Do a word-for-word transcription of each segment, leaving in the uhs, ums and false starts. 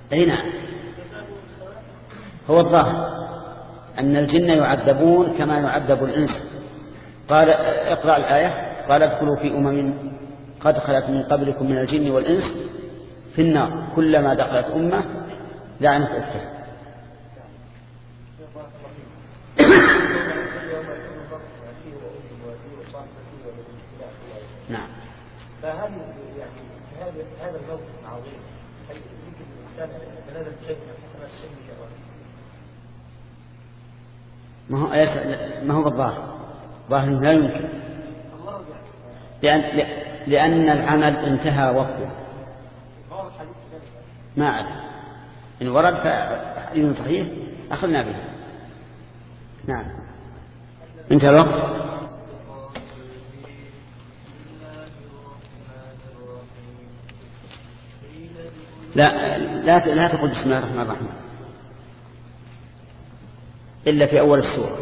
أي نعم. هو الظاهر أن الجن يعذبون كما يعذب الإنس. قال اقرأ الآية. قال ادخلوا في أمم قد خلت من قبلكم من الجن والإنس في النار كلما دخلت أمة لعنت أختها. نعم. فهل يعني هذا هذا الموقف العظيم هل يمكن الإنسان أن يتنازل شيء من حسنات سنه؟ ما هو ما هو الظاهر ظاهر لا يمكن، لأن لأن العمل انتهى وقته. ما أعرف إن ورد فحديث صحيح أخذنا به. نعم انتهى الوقت. لا لا لا تقول بسم الله الرحمن الرحيم إلا في أول السورة،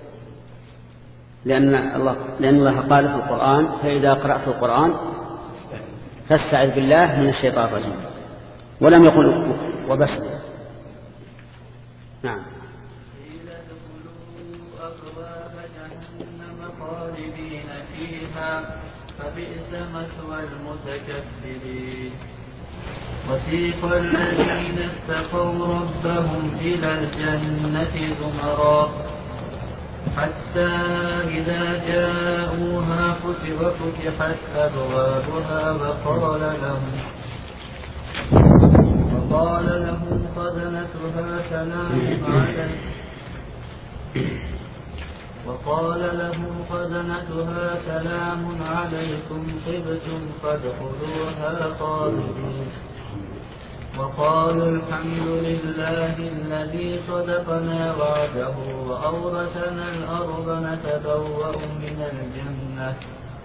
لأن الله لأن الله قال في القرآن فإذا قرأت القرآن فاستعذ بالله من الشيطان الرجيم، ولم يقل وبس. نعم. خالدين فيها فبئس مثوى المتكبرين. وسيق الذين اتقوا ربهم إلى الجنة زمرا حتى إذا جاءوها وفتحت أبوابها وقال لهم وقال لهم خزنتها سلام عليكم وقال لهم خزنتها سلام عليكم طبتم فادخلوها خالدين. وقالوا الحمد لله الذي صدقنا وعده وأورثنا الأرض نتبوأ من الجنة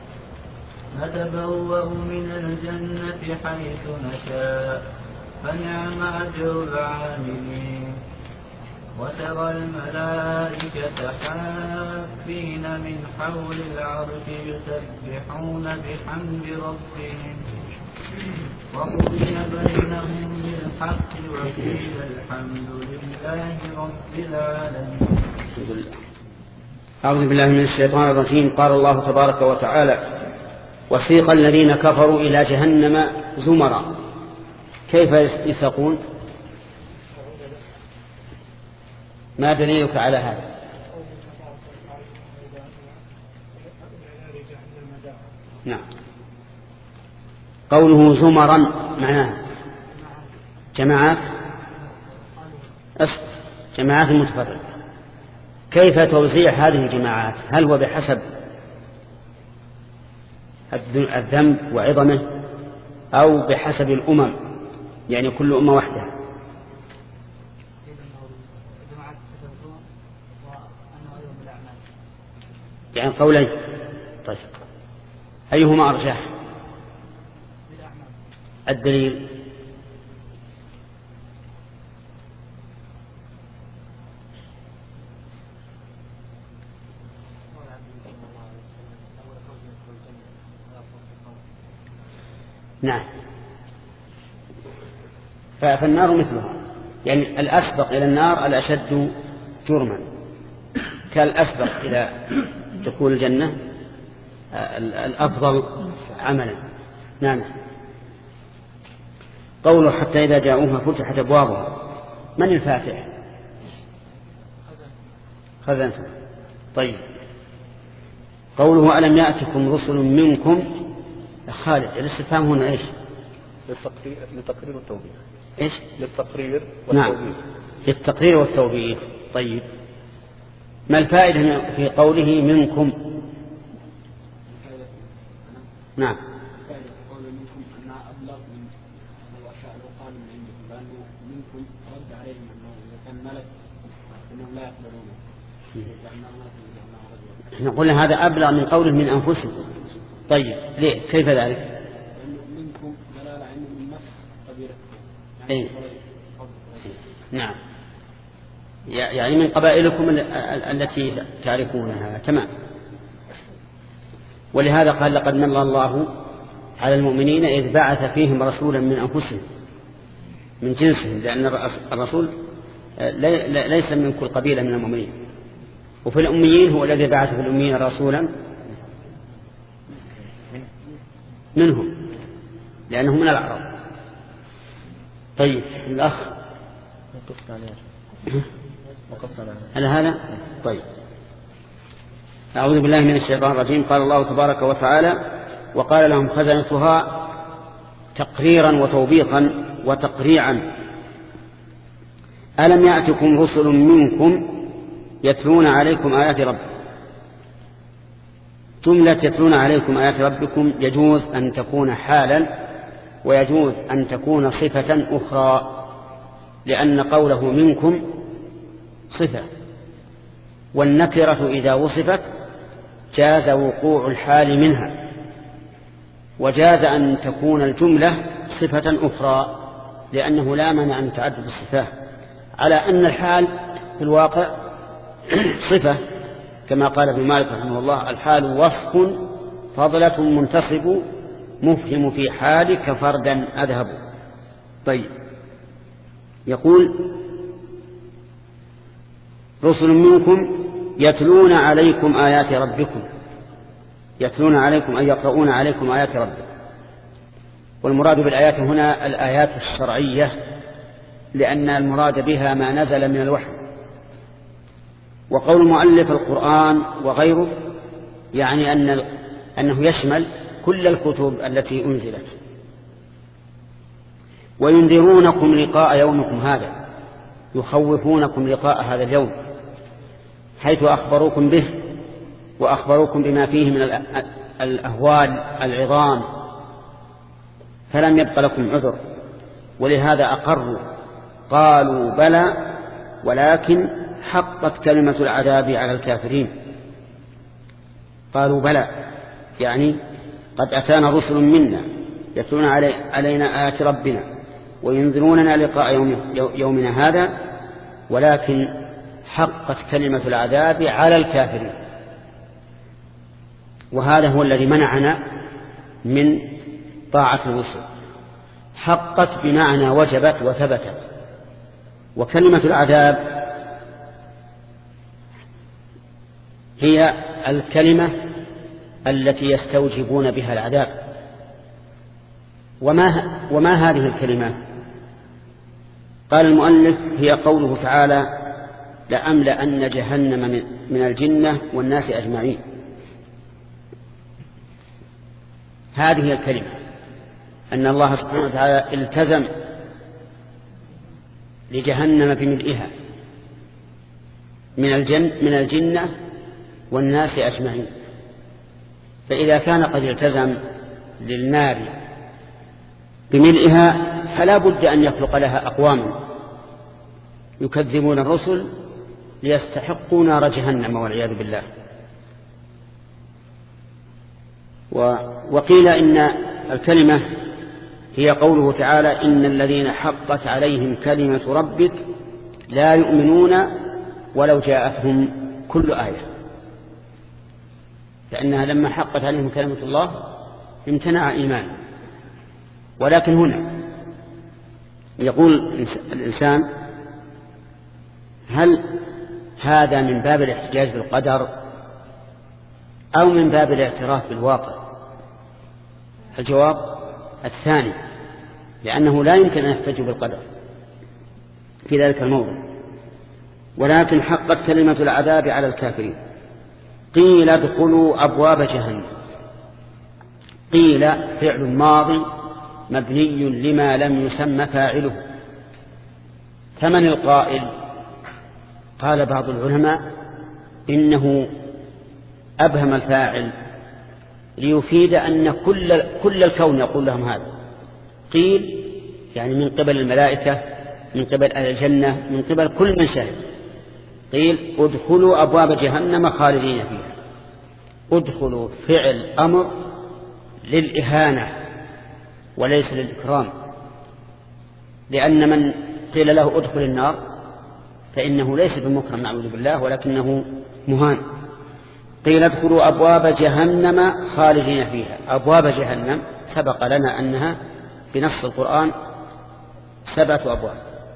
نتبوأ من الجنة حيث نشاء فنعم أجر العاملين. وترى الملائكة حافين من حول العرش يسبحون بحمد ربهم وقضي بينهم بالحق وقيل الحمد لله رب العالمين. أعوذ بالله من الشيطان الرجيم. قال الله تبارك وتعالى وسيق الذين كفروا إلى جهنم زمرا. كيف يساقون؟ ما دليلك على هذا؟ نعم. قوله زمرا معناه جماعات جماعات متفرقة. كيف توزيع هذه الجماعات؟ هل هو بحسب الذنب وعظمه أو بحسب الأمم، يعني كل أمة وحدها؟ يعني قولين. طيب أيهما أرجح؟ الدليل؟ نعم. فالنار مثلها، يعني الأسبق إلى النار الأشد جرما، كالأسبق إلى دخول الجنة الأفضل عملا. نعم. قوله حتى إذا جاءوها فتحت أبوابها، من الفاتح؟ خزنته. طيب قوله ألم يأتكم رسل منكم خالد، الاستفهام هنا إيش؟ للتقرير للتقرير والتوبيخ. إيش؟ للتقرير والتوبيخ. نعم للتقرير والتوبيخ. طيب ما الفائدة في قوله منكم؟ نعم. نقول هذا أبلغ من قوله من أنفسهم. طيب ليه؟ كيف ذلك؟ منكم دلالة عنه من نفس قبيلتكم. يعني نعم، يعني من قبائلكم التي تعرفونها. تمام. ولهذا قال لقد من الله على المؤمنين إذ بعث فيهم رسولا من أنفسهم من جنسهم، لأن الرسول ليس من كل قبيلة من المؤمنين. وفي الأميين هو الذي بعث في الأميين رسولا منهم لأنهم من الأعراب. طيب الأخ هل هذا؟ طيب. أعوذ بالله من الشيطان الرجيم. قال الله تبارك وتعالى: وقال لهم خزنتها تقريرا وتوبيخا وتقريعا: ألم يأتكم رسل منكم يتلون عليكم آيات ربكم. جملة يتلون عليكم آيات ربكم يجوز أن تكون حالا ويجوز أن تكون صفة أخرى، لأن قوله منكم صفة، والنكرة إذا وصفت جاز وقوع الحال منها، وجاز أن تكون الجملة صفة أخرى، لأنه لا مانع من تعدد الصفات، على أن الحال في الواقع صفة، كما قال ابن مالك رحمه الله: الحال وصف فضلة منتصب مفهم في حالك فردا أذهب. طيب، يقول: رسل منكم يتلون عليكم آيات ربكم. يتلون عليكم أي يقرؤون عليكم آيات ربكم. والمراد بالآيات هنا الآيات الشرعية، لأن المراد بها ما نزل من الوحي. وقول مؤلف القرآن وغيره يعني أن أنه يشمل كل الكتب التي أنزلت. وينذرونكم لقاء يومكم هذا، يخوفونكم لقاء هذا اليوم، حيث أخبروكم به وأخبروكم بما فيه من الأهوال العظام، فلم يبق لكم عذر، ولهذا أقروا قالوا بلى ولكن حقت كلمة العذاب على الكافرين. قالوا بلى يعني قد أتانا رسل منا يتلون علي علينا آيات ربنا وينذروننا لقاء يوم يومنا هذا، ولكن حقت كلمة العذاب على الكافرين. وهذا هو الذي منعنا من طاعة الرسل. حقت بمعنى وجبت وثبتت. وكلمة العذاب هي الكلمة التي يستوجبون بها العذاب. وما, وما هذه الكلمة؟ قال المؤلف: هي قوله تعالى: لأملأن جهنم من الجنة والناس أجمعين. هذه هي الكلمة، أن الله سبحانه وتعالى التزم لجهنم بملئها من الجن من الجنة والناس أجمعين. فإذا كان قد التزم للنار بملئها فلا بد أن يخلق لها أقواما يكذبون الرسل ليستحقوا نار جهنم والعياذ بالله. وقيل إن الكلمة هي قوله تعالى: إن الذين حقت عليهم كلمة ربك لا يؤمنون ولو جاءتهم كل آية. لأنها لما حقت عليهم كلمة الله امتنع إيمان. ولكن هنا يقول الإنسان: هل هذا من باب الاحتجاج بالقدر أو من باب الاعتراف بالواقع؟ الجواب الثاني، لأنه لا يمكن أن يحتج بالقدر في ذلك الموضع. ولكن حقت كلمة العذاب على الكافرين. قيل ادخلوا أبواب جهنم. قيل فعل ماضي مبني لما لم يسمى فاعله. فمن القائل؟ قال بعض العلماء إنه أبهم الفاعل ليفيد أن كل, كل الكون يقول لهم هذا. قيل يعني من قبل الملائكة، من قبل أهل الجنة، من قبل كل من شهد. قيل ادخلوا أبواب جهنم خالدين فيها. ادخلوا فعل أمر للإهانة وليس للإكرام، لأن من قيل له ادخل النار فإنه ليس بمكرم نعوذ بالله، ولكنه مهان. قيل ادخلوا أبواب جهنم خالدين فيها. أبواب جهنم سبق لنا أنها بنص القرآن سبعة أبواب.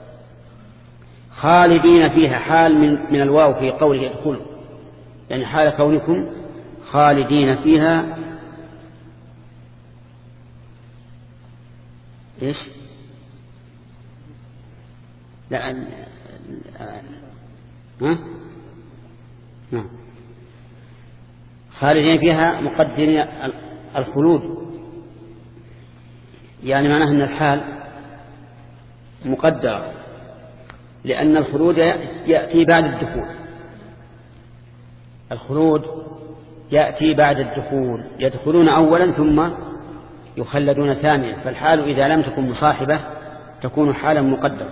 خالدين فيها حال من, من الواو في قوله ادخلوا، يعني حال كونكم خالدين فيها إيش؟ لا ها؟ نعم. خالدين فيها مقدرين الخلود، يعني معناه أن الحال مقدر، لأن الخلود يأتي بعد الدخول. الخلود يأتي بعد الدخول، يدخلون أولا ثم يخلدون ثانيا، فالحال إذا لم تكن مصاحبة تكون حالا مقدرة.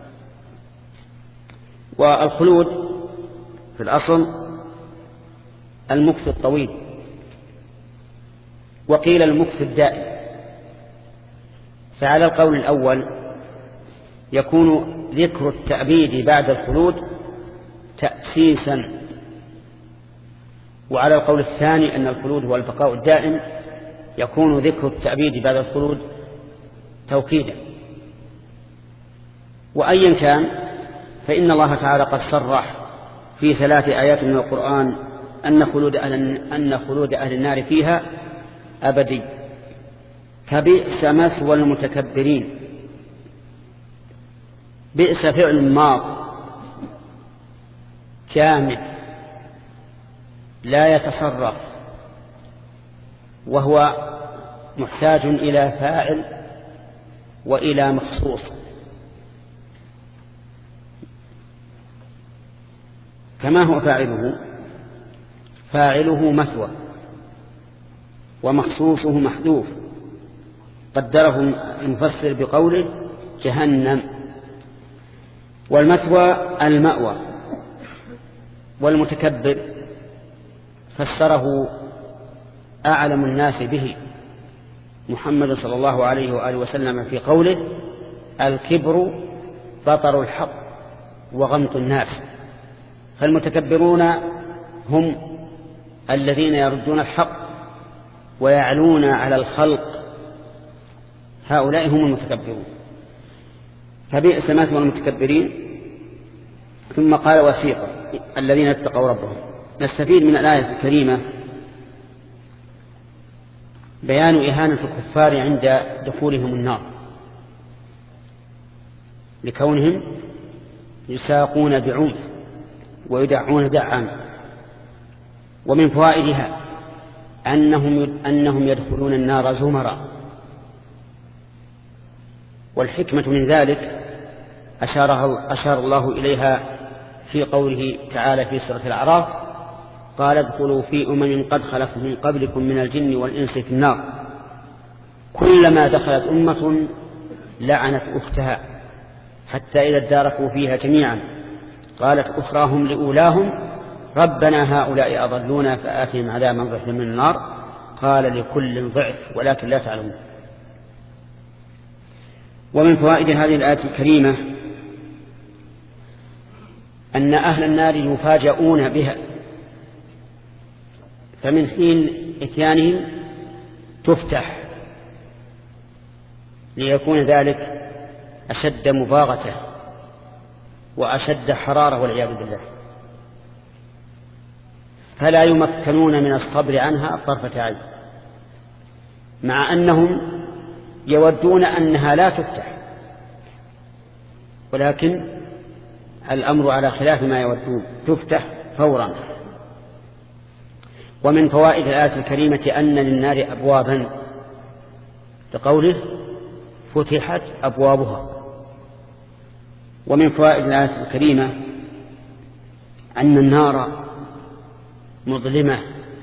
والخلود في الأصل المكث الطويل، وقيل المكث الدائم. فعلى القول الأول يكون ذكر التأبيد بعد الخلود تأسيسا، وعلى القول الثاني أن الخلود هو البقاء الدائم يكون ذكر التأبيد بعد الخلود توكيدا. وأيا كان فإن الله تعالى قد صرح في ثلاث آيات من القرآن أن خلود أهل, أن خلود أهل النار فيها أبدي. فبئس مثوى المتكبرين. بئس فعل ماض كامل لا يتصرف، وهو محتاج إلى فاعل وإلى مخصوص. كما هو فاعله؟ فاعله مثوى ومخصوصه محذوف، قدره المفسر بقوله جهنم. والمثوى المأوى، والمتكبر فسره أعلم الناس به محمد صلى الله عليه وآله وسلم في قوله الكبر بطر الحق وغمط الناس. فالمتكبرون هم الذين يردون الحق ويعلون على الخلق، هؤلاء هم المتكبرون. فبئس مثوى المتكبرين. ثم قال وسيق الذين اتقوا ربهم. نستفيد من الآية الكريمة بيان إهانة الكفار عند دخولهم النار لكونهم يساقون بعنف ويدعون دعا. ومن فوائدها أنهم, أنهم يدخلون النار زمرا. والحكمة من ذلك أشار, أشار الله إليها في قوله تعالى في سورة الأعراف قال ادخلوا في أمم قد خلت من قبلكم من الجن والإنس في النار كلما دخلت أمة لعنت أختها حتى إذا اداركوا فيها جميعا قالت أخراهم لأولاهم ربنا هؤلاء أضلونا فآتهم عذابا ضعفا من النار قال لكل ضعف ولكن لا تعلمون. ومن فوائد هذه الآية الكريمة أن أهل النار يفاجؤون بها، فمن حين إتيانهم تفتح ليكون ذلك أشد مباغته وأشد حرارة والعياذ بالله، فلا يمكنون من الصبر عنها طرفة عين، مع أنهم يودون أنها لا تفتح، ولكن الأمر على خلاف ما يودون، تفتح فورا. ومن فوائد الآية الكريمة أن للنار أبوابا لقوله فتحت أبوابها. ومن فوائد الآية الكريمة أن النار مظلمة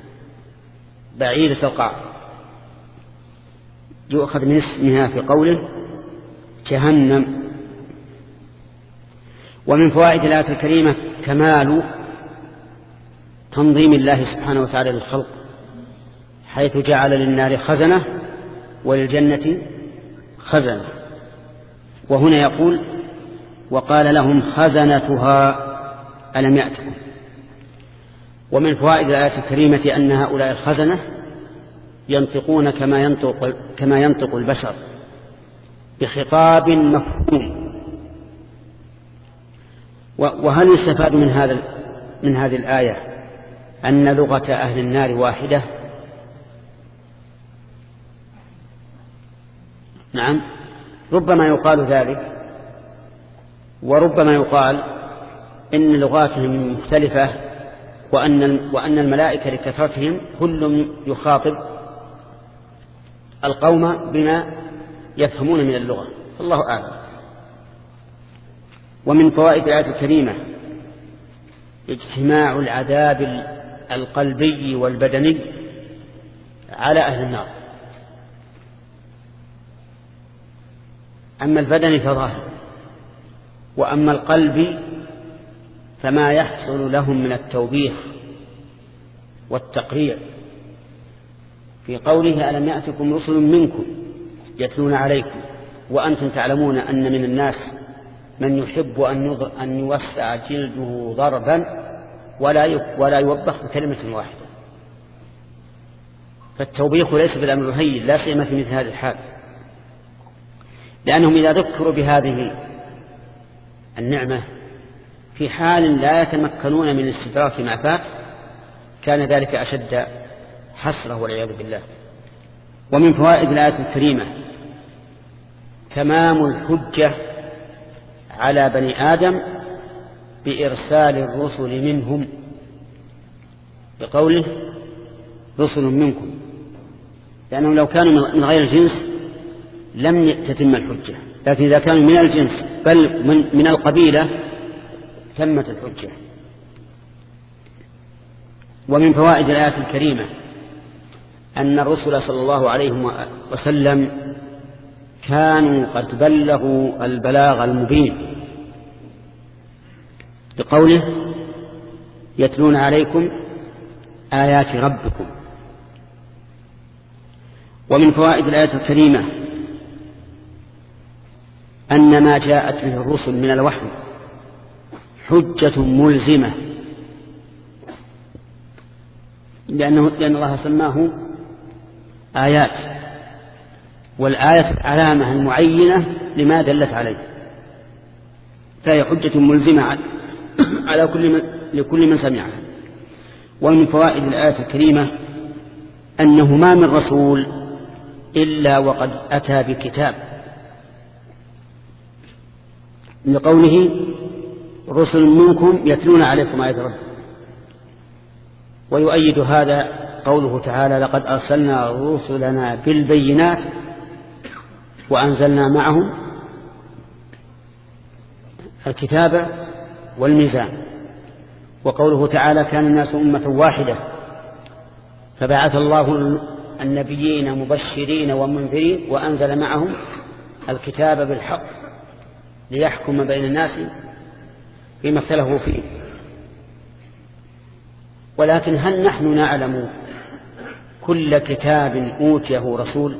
بعيدة القاع، يؤخذ من اسمها في قوله جهنم. ومن فوائد الآية الكريمة كمال تنظيم الله سبحانه وتعالى للخلق، حيث جعل للنار خزنة وللجنة خزنة. وهنا يقول وقال لهم خزنتها ألم يأتكم. ومن فوائد الآية الكريمة أن هؤلاء الخزنة ينطقون كما ينطق, كما ينطق البشر، بخطاب مفهوم. وهل يستفاد من هذا من هذه الآية أن لغة أهل النار واحدة؟ نعم، ربما يقال ذلك، وربما يقال إن لغاتهم مختلفة، وأن وأن الملائكة لكثرتهم كل يخاطب القوم بما يفهمون من اللغة، الله أعلم. ومن فوائد الآية الكريمة اجتماع العذاب القلبي والبدني على أهل النار. أما البدني فظاهر، وأما القلب فما يحصل لهم من التوبيخ والتقريع في قوله ألم يأتكم رسل منكم يتلون عليكم وأنتم تعلمون أن من الناس من يحب أن يوسع جلده ضربا ولا يوبخ بكلمة واحدة. فالتوبيخ ليس بالأمر الهين، لا سيما في مثل هذه الحال، لأنهم إذا ذكروا بهذه النعمة في حال لا يتمكنون من الاستدراك ما فات كان ذلك أشد حسرة والعياذ بالله. ومن فوائد الآية الكريمة تمام الحجة على بني آدم بإرسال الرسل منهم، بقوله رسل منكم، لأنهم لو كانوا من غير الجنس لم تتم الحجة، لكن إذا كانوا من الجنس بل من القبيلة تمت الحجة. ومن فوائد الآية الكريمة أن الرسل صلى الله عليه وسلم كانوا قد بلغوا البلاغ المبين، بقوله يتلون عليكم آيات ربكم. ومن فوائد الآية الكريمة أن ما جاءت به الرسل من الوحي حجة ملزمة، لأنه لأن الله سماه آيات، والآية العلامة المعينة لما دلت عليه، فهي حجة ملزمة على كل من لكل من سمعها. ومن فوائد الآية الكريمة أنه ما من رسول إلا وقد أتى بكتاب، لقوله رسل منكم يتلون عليكم آيات ربكم. ويؤيد هذا قوله تعالى لقد أرسلنا رسلنا بالبينات وأنزلنا معهم الكتاب والميزان. وقوله تعالى كان الناس أمة واحدة فبعث الله النبيين مبشرين ومنذرين وأنزل معهم الكتاب بالحق ليحكم بين الناس فيما اختلفوا فيه. ولكن هل نحن نعلم كل كتاب أوتيه رسول؟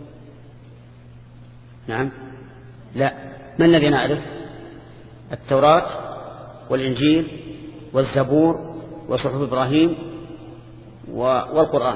نعم، لا. ما الذي نعرف؟ التوراة والإنجيل والزبور وصحف إبراهيم والقرآن.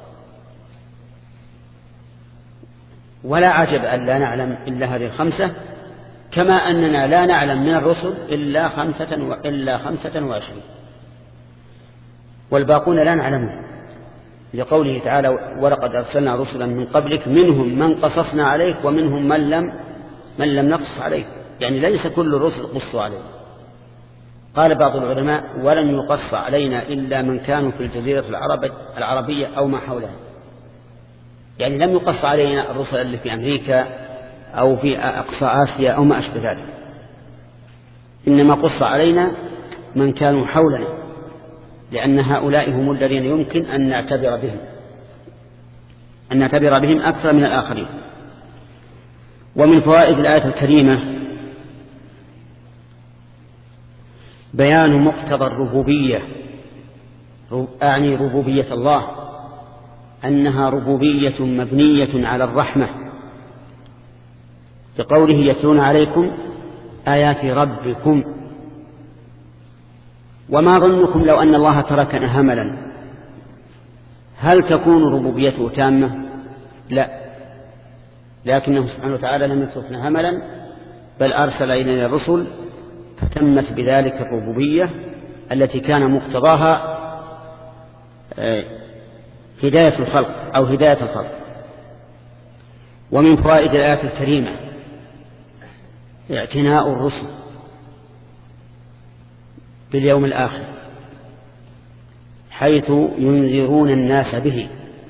ولا عجب أن لا نعلم إلا هذه الخمسة، كما أننا لا نعلم من الرسل إلا خمسة, إلا خمسة وعشرين، والباقون لا نعلمه، لقوله تعالى ولقد أرسلنا رسلا من قبلك منهم من قصصنا عليك ومنهم من لم, من لم نقص عليك، يعني ليس كل الرسل قصوا عليه. قال بعض العلماء ولم يقص علينا إلا من كانوا في الجزيرة العربية أو ما حولها، يعني لم يقص علينا الرسل اللي في أمريكا أو في أقصى آسيا أو ما أشبه ذلك، إنما قص علينا من كانوا حولنا، لأن هؤلاء هم الذين يمكن أن نعتبر بهم أن نعتبر بهم أكثر من الآخرين. ومن فوائد الآية الكريمة بيان مقتضى الربوبية، أعني ربوبية الله، أنها ربوبية مبنية على الرحمة، بقوله يتلون عليكم آيات ربكم. وما ظنكم لو أن الله تركنا هملا، هل تكون ربوبيته تامة؟ لا، لكنه سبحانه وتعالى لم يتركنا هملا، بل أرسل إلينا الرسل، فتمت بذلك الربوبية التي كان مقتضاها هداية الخلق أو هداية الخلق. ومن فوائد الآية الكريمة اعتناء الرسل باليوم الآخر، حيث ينذرون الناس به.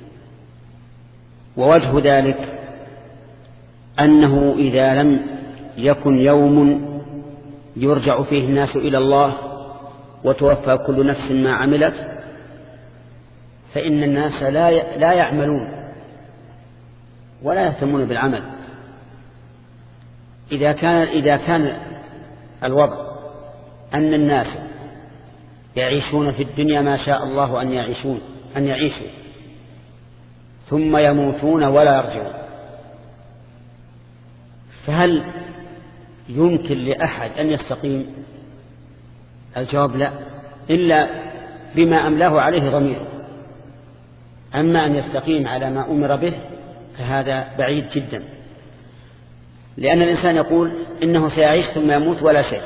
ووجه ذلك أنه إذا لم يكن يوم يرجع فيه الناس إلى الله وتوفى كل نفس ما عملت، فإن الناس لا لا يعملون ولا يهتمون بالعمل. إذا كان إذا كان الوضع أن الناس يعيشون في الدنيا ما شاء الله أن يعيشون أن يعيشوا ثم يموتون ولا يرجعون، فهل يمكن لأحد أن يستقيم؟ الجواب لا، إلا بما أملاه عليه ضميره. أما أن يستقيم على ما أمر به فهذا بعيد جدا، لأن الإنسان يقول إنه سيعيش ثم يموت ولا شيء،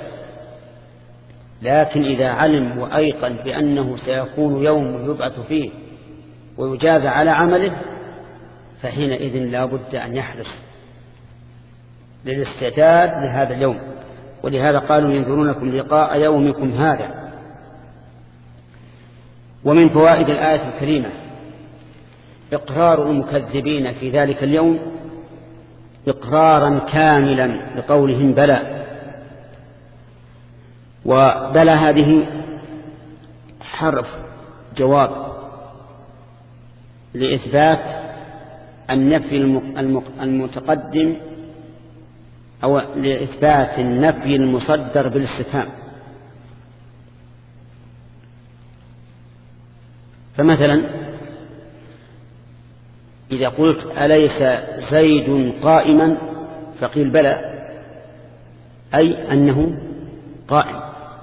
لكن إذا علم وأيقن بأنه سيكون يوم يبعث فيه ويجازى على عمله، فحينئذ لا بد أن يحرص للاستعداد لهذا اليوم. ولهذا قالوا ينذرونكم لقاء يومكم هذا. ومن فوائد الآية الكريمة إقرار المكذبين في ذلك اليوم إقرارا كاملا لقولهم بلى. وبلى هذه حرف جواب لإثبات النفي المتقدم أو لإثبات النفي المصدر بالاستفهام. فمثلا إذا قلت أليس زيد قائما فقيل بلى، أي أنه قائم.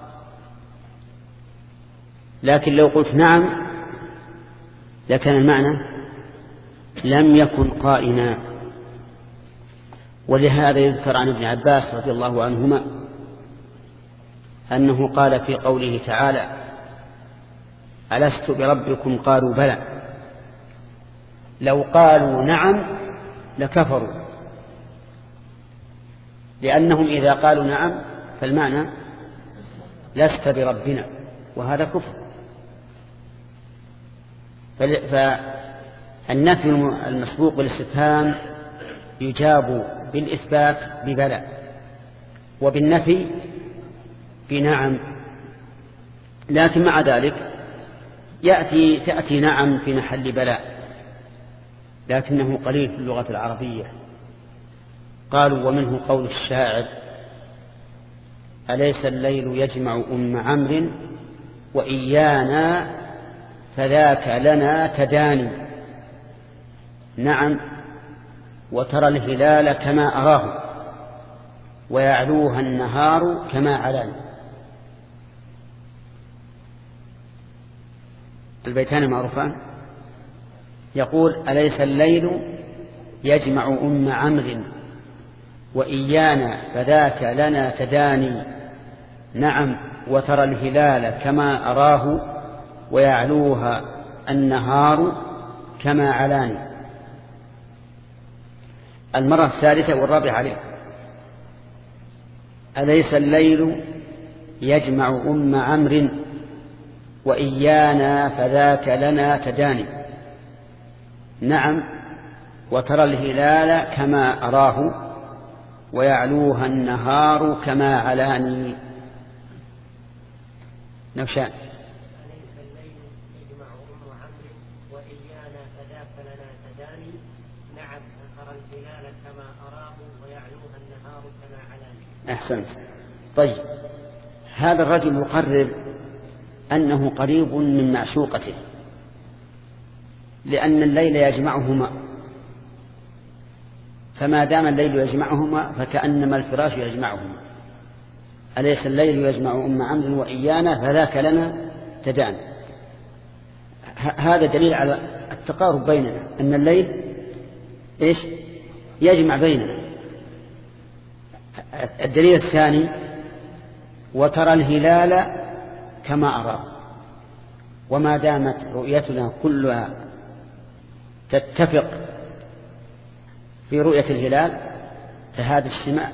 لكن لو قلت نعم لكان المعنى لم يكن قائما. ولهذا يذكر عن ابن عباس رضي الله عنهما أنه قال في قوله تعالى ألست بربكم قالوا بلى، لو قالوا نعم لكفروا، لأنهم إذا قالوا نعم فالمعنى لست بربنا، وهذا كفر. فالنفي المسبوق بالاستفهام يجاب بالإثبات ببلى، وبالنفي بنعم. لكن مع ذلك يأتي تأتي نعم في محل بلى، لكنه قليل في اللغة العربية. قالوا ومنه قول الشاعر أليس الليل يجمع أم عمرو وإيانا فذاك لنا تداني، نعم وترى الهلال كما أراه ويعلوها النهار كما علاني. البيتان معروفان. يقول أليس الليل يجمع أم عمرو وإيانا فذاك لنا تداني، نعم وترى الهلال كما أراه ويعلوها النهار كما علاني. المرة الثالثة والرابعة عليه أليس الليل يجمع أم عمرو وإيانا فذاك لنا تداني، نعم وترى الهلال كما أراه ويعلوها النهار كما علاني. نوشان أليس الليل يجمع أم عمرو وإيانا فذاك لنا تداني، نعم وترى الهلال كما أراه ويعلوها النهار كما علاني. أحسنت. طيب هذا الرجل يقرر أنه قريب من معشوقته، لأن الليل يجمعهما، فما دام الليل يجمعهما فكأنما الفراش يجمعهما. أليس الليل يجمع أم عمرو وإيانا فذاك لنا تدان. هذا دليل على التقارب بيننا، أن الليل إيش يجمع بيننا. الدليل الثاني وترى الهلال كما أراه، وما دامت رؤيتنا كلها تتفق في رؤية الهلال فهذا اجتماع.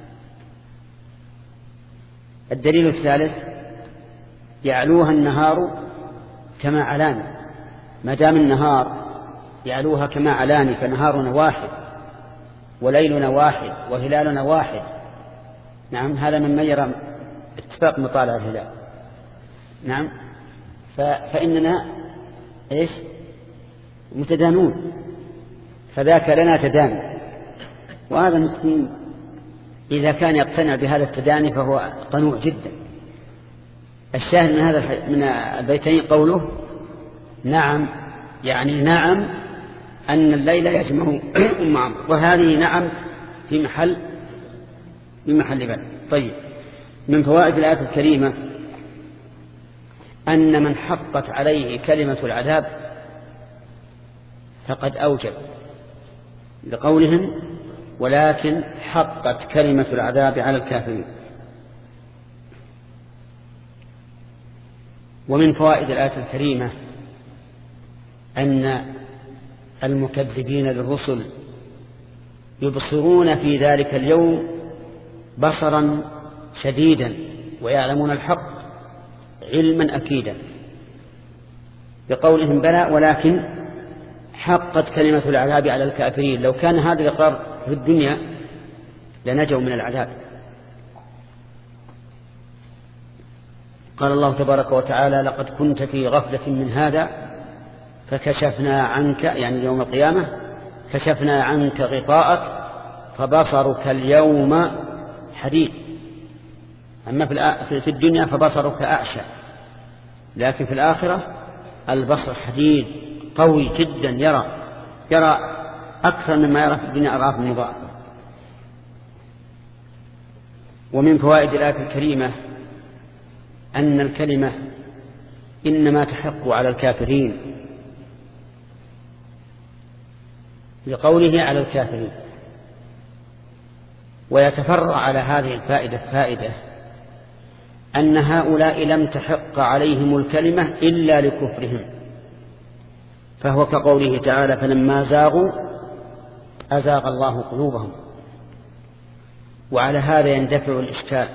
الدليل الثالث يعلوها النهار كما علاني، ما دام النهار يعلوها كما علاني فنهارنا واحد وليلنا واحد وهلالنا واحد. نعم، هذا مما يرى اتفاق مطالع الهلال. نعم، فإننا إيش متدانون، فذاك لنا تداني. وهذا المسكين إذا كان يقتنع بهذا التداني فهو قنوع جدا. الشاهد من هذا من البيتين قوله نعم، يعني نعم أن الليل يجمع أم عمرو، وهذه نعم في محل من محل بل. طيب، من فوائد الآية الكريمة أن من حقت عليه كلمة العذاب فقد أوجب، لقولهم ولكن حقت كلمة العذاب على الكافرين. ومن فوائد الآية الكريمة أن المكذبين للرسل يبصرون في ذلك اليوم بصرا شديدا ويعلمون الحق علما أكيدا، بقولهم بلى ولكن حقت كلمة العذاب على الكافرين. لو كان هذا الإقرار في الدنيا لنجوا من العذاب. قال الله تبارك وتعالى لقد كنت في غفلة من هذا فكشفنا عنك، يعني يوم القيامة كشفنا عنك غطاءك فبصرك اليوم حديد. أما في الدنيا فبصرك أعشى، لكن في الآخرة البصر حديد قوي جدا، يرى يرى أكثر مما يرى في الدنيا أضعاف مضاعفة. ومن فوائد الآية الكريمة أن الكلمة إنما تحق على الكافرين لقوله على الكافرين. ويتفرع على هذه الفائدة فائدة أن هؤلاء لم تحق عليهم الكلمة إلا لكفرهم، فهو كقوله تعالى فلما زاغوا أزاغ الله قلوبهم. وعلى هذا يندفع الإشكال،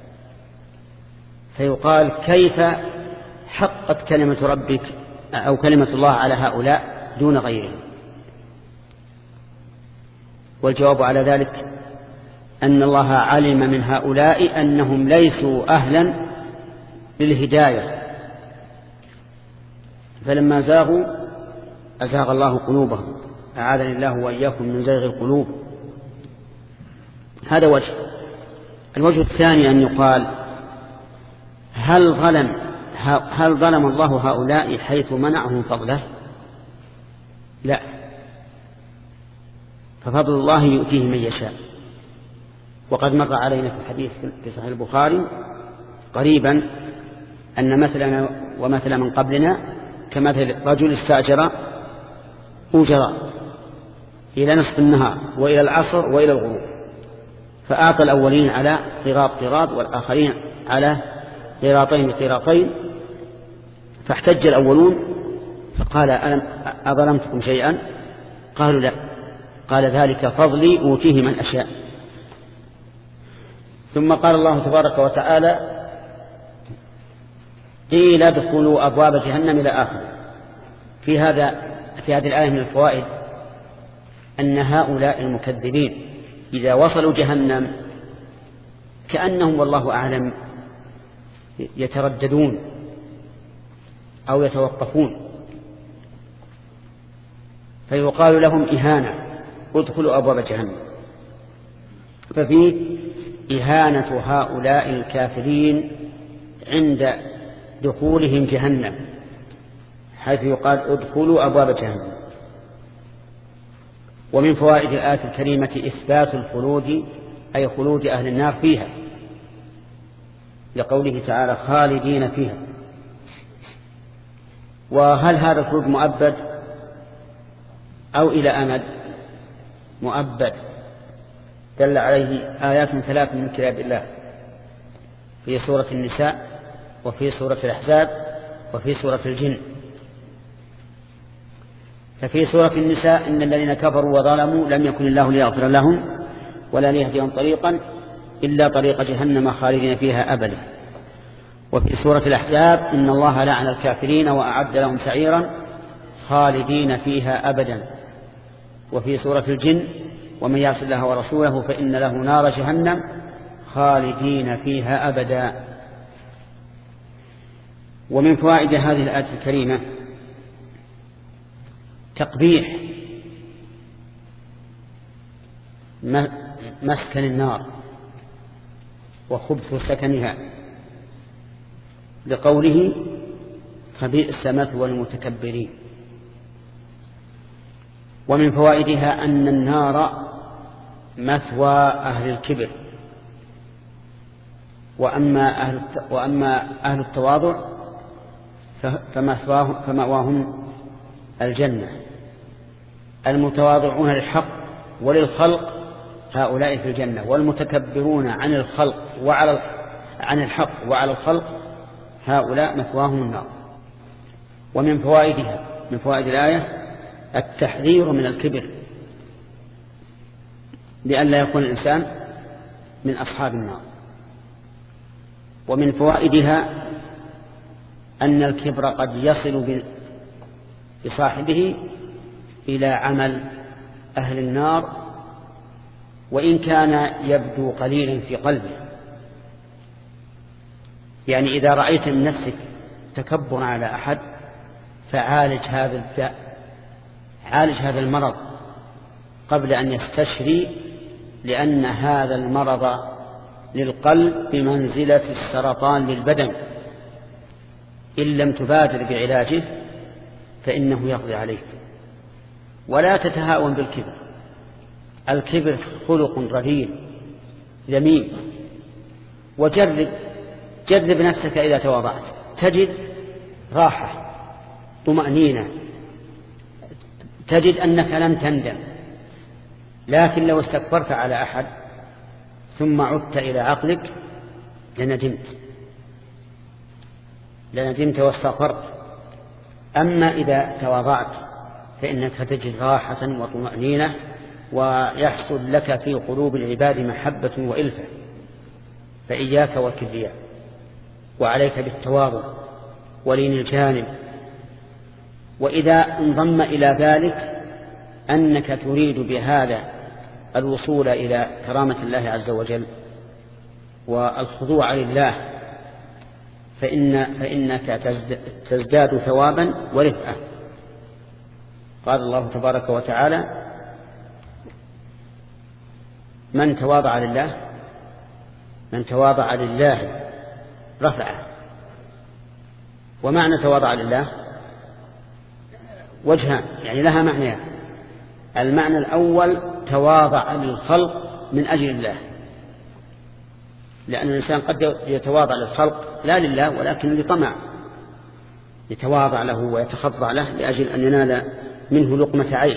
فيقال كيف حقت كلمة ربك أو كلمة الله على هؤلاء دون غيرهم؟ والجواب على ذلك أن الله علم من هؤلاء أنهم ليسوا أهلا للهداية، فلما زاغوا أزاغ الله قلوبهم. أعاذني الله وإياكم من زيغ القلوب. هذا وجه. الوجه الثاني أن يقال هل ظلم هل ظلم الله هؤلاء حيث منعهم فضله؟ لا، ففضل الله يؤتيه من يشاء. وقد مر علينا في الحديث في صحيح البخاري قريبا أن مثلنا ومثل من قبلنا كمثل رجل استأجر أجراء إلى نصف النهار وإلى العصر وإلى الغروب، فأعطى الأولين على قراط قراط والآخرين على قراطين قراطين، فاحتج الأولون فقال ألم أظلمتكم شيئا؟ قالوا لا. قال ذلك فضلي أوتيه من أشاء. ثم قال الله تبارك وتعالى قيل ادخلوا أبواب جهنم إلى آخر. في هذا في هذه الآية من الفوائد أن هؤلاء المكذبين إذا وصلوا جهنم كأنهم والله أعلم يترددون أو يتوقفون، فيقال لهم إهانة ادخلوا أبواب جهنم. ففيه إهانة هؤلاء الكافرين عند دخولهم جهنم، حيث يقال ادخلوا أبواب جهنم. ومن فوائد الآية الكريمة إثبات الخلود، أي خلود أهل النار فيها، لقوله تعالى خالدين فيها. وهل هذا الخلود مؤبد أو إلى أمد؟ مؤبد دل عليه آيات ثلاث من كتاب الله في سورة النساء وفي سورة الأحزاب وفي سورة الجن. ففي سورة النساء إن الذين كفروا وظلموا لم يكن الله ليغفر لهم ولا ليهديهم طريقا إلا طريق جهنم خالدين فيها أبدا. وفي سورة الأحزاب إن الله لعن الكافرين وأعد لهم سعيرا خالدين فيها أبدا. وفي سورة الجن ومن يعص الله ورسوله فإن له نار جهنم خالدين فيها أبدا. ومن فوائد هذه الآية الكريمة تقبيح مسكن النار وخبث سكنها لقوله فبئس مثوى المتكبرين. ومن فوائدها أن النار مثوى أهل الكبر، وأما أهل وأما أهل التواضع فمأواهم الجنة. المتواضعون للحق وللخلق هؤلاء في الجنة، والمتكبرون عن الخلق وعلى عن الحق وعلى الخلق هؤلاء مثواهم النار. ومن فوائدها من فوائد الآية التحذير من الكبر لئلا يكون الإنسان من أصحاب النار. ومن فوائدها أن الكبر قد يصل بصاحبه إلى عمل أهل النار وإن كان يبدو قليلا في قلبه. يعني إذا رأيت من نفسك تكبر على أحد فعالج هذا الداء، عالج هذا المرض قبل أن يستشري، لأن هذا المرض للقلب بمنزلة السرطان للبدن، إن لم تبادر بعلاجه فإنه يقضي عليك. ولا تتهاون بالكبر، الكبر خلق رذيل ذميم. وجرب جرب نفسك إذا تواضعت تجد راحة طمأنينة، تجد أنك لم تندم. لكن لو استكبرت على أحد ثم عدت إلى عقلك لندمت لندمت واستغفرت. أما إذا تواضعت فإنك تجد راحة وطمأنينة، ويحصل لك في قلوب العباد محبة وإلفة. فإياك والكبرياء، وعليك بالتواضع ولين الجانب. وإذا انضم إلى ذلك أنك تريد بهذا الوصول إلى كرامة الله عز وجل والخضوع لله فإن فإنك تزداد ثوابا ورفعة. قال الله تبارك وتعالى من تواضع لله من تواضع لله رفعه. ومعنى تواضع لله وجهان، يعني لها معنيان. المعنى الأول تواضع للخلق من أجل الله، لأن الإنسان قد يتواضع للخلق لا لله ولكن لطمع، يتواضع له ويتخضع له لأجل أن ينال منه لقمة عيش.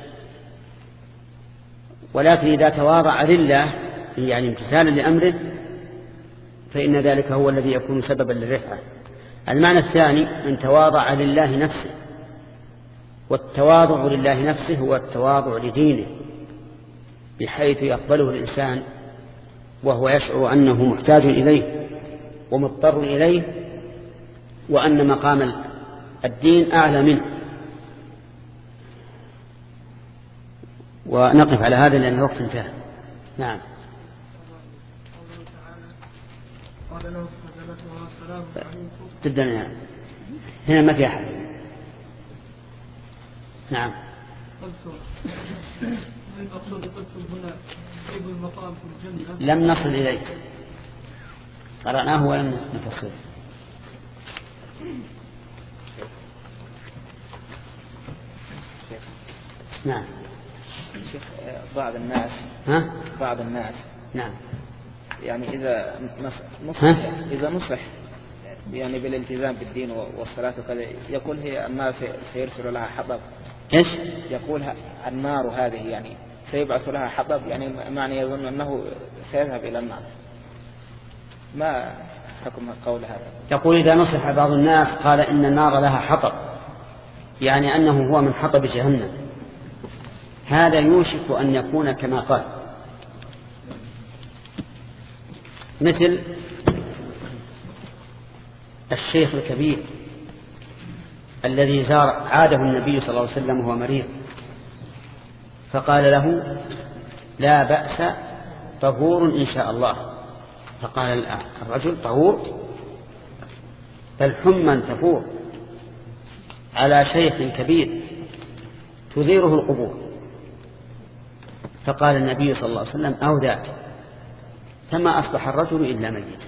ولكن إذا تواضع لله يعني امتثالا لأمره فإن ذلك هو الذي يكون سببا للرفعة. المعنى الثاني من تواضع لله نفسه، والتواضع لله نفسه هو التواضع لدينه، بحيث يقبله الإنسان وهو يشعر أنه محتاج إليه ومضطر إليه، وأن مقام الدين أعلى منه. ونقف على هذا لأن الوقت انتهى. نعم. جدا هنا ما في أحد. نعم. لم نصل إليه، قرأناه ولم نفصله. نعم. شيخ بعض الناس ها؟ بعض الناس نعم يعني إذا نصح إذا نصح يعني بالالتزام بالدين والصلاة وكذا يقول هي النار سيرسل لها حطب. إيش؟ يقول النار هذه يعني سيبعث لها حطب، يعني معنى يظن أنه سيذهب إلى النار. ما حكم قول هذا؟ يقول إذا نصح بعض الناس قال إن النار لها حطب، يعني أنه هو من حطب جهنم، هذا يوشك أن يكون كما قال، مثل الشيخ الكبير الذي زار عاده النبي صلى الله عليه وسلم وهو مريض، فقال له لا بأس طهور إن شاء الله. فقال الرجل طهور؟ بل حما تفور على شيخ كبير تزيره القبور. فقال النبي صلى الله عليه وسلم أو ذاك، فما أصبح الرجل إلا ميت،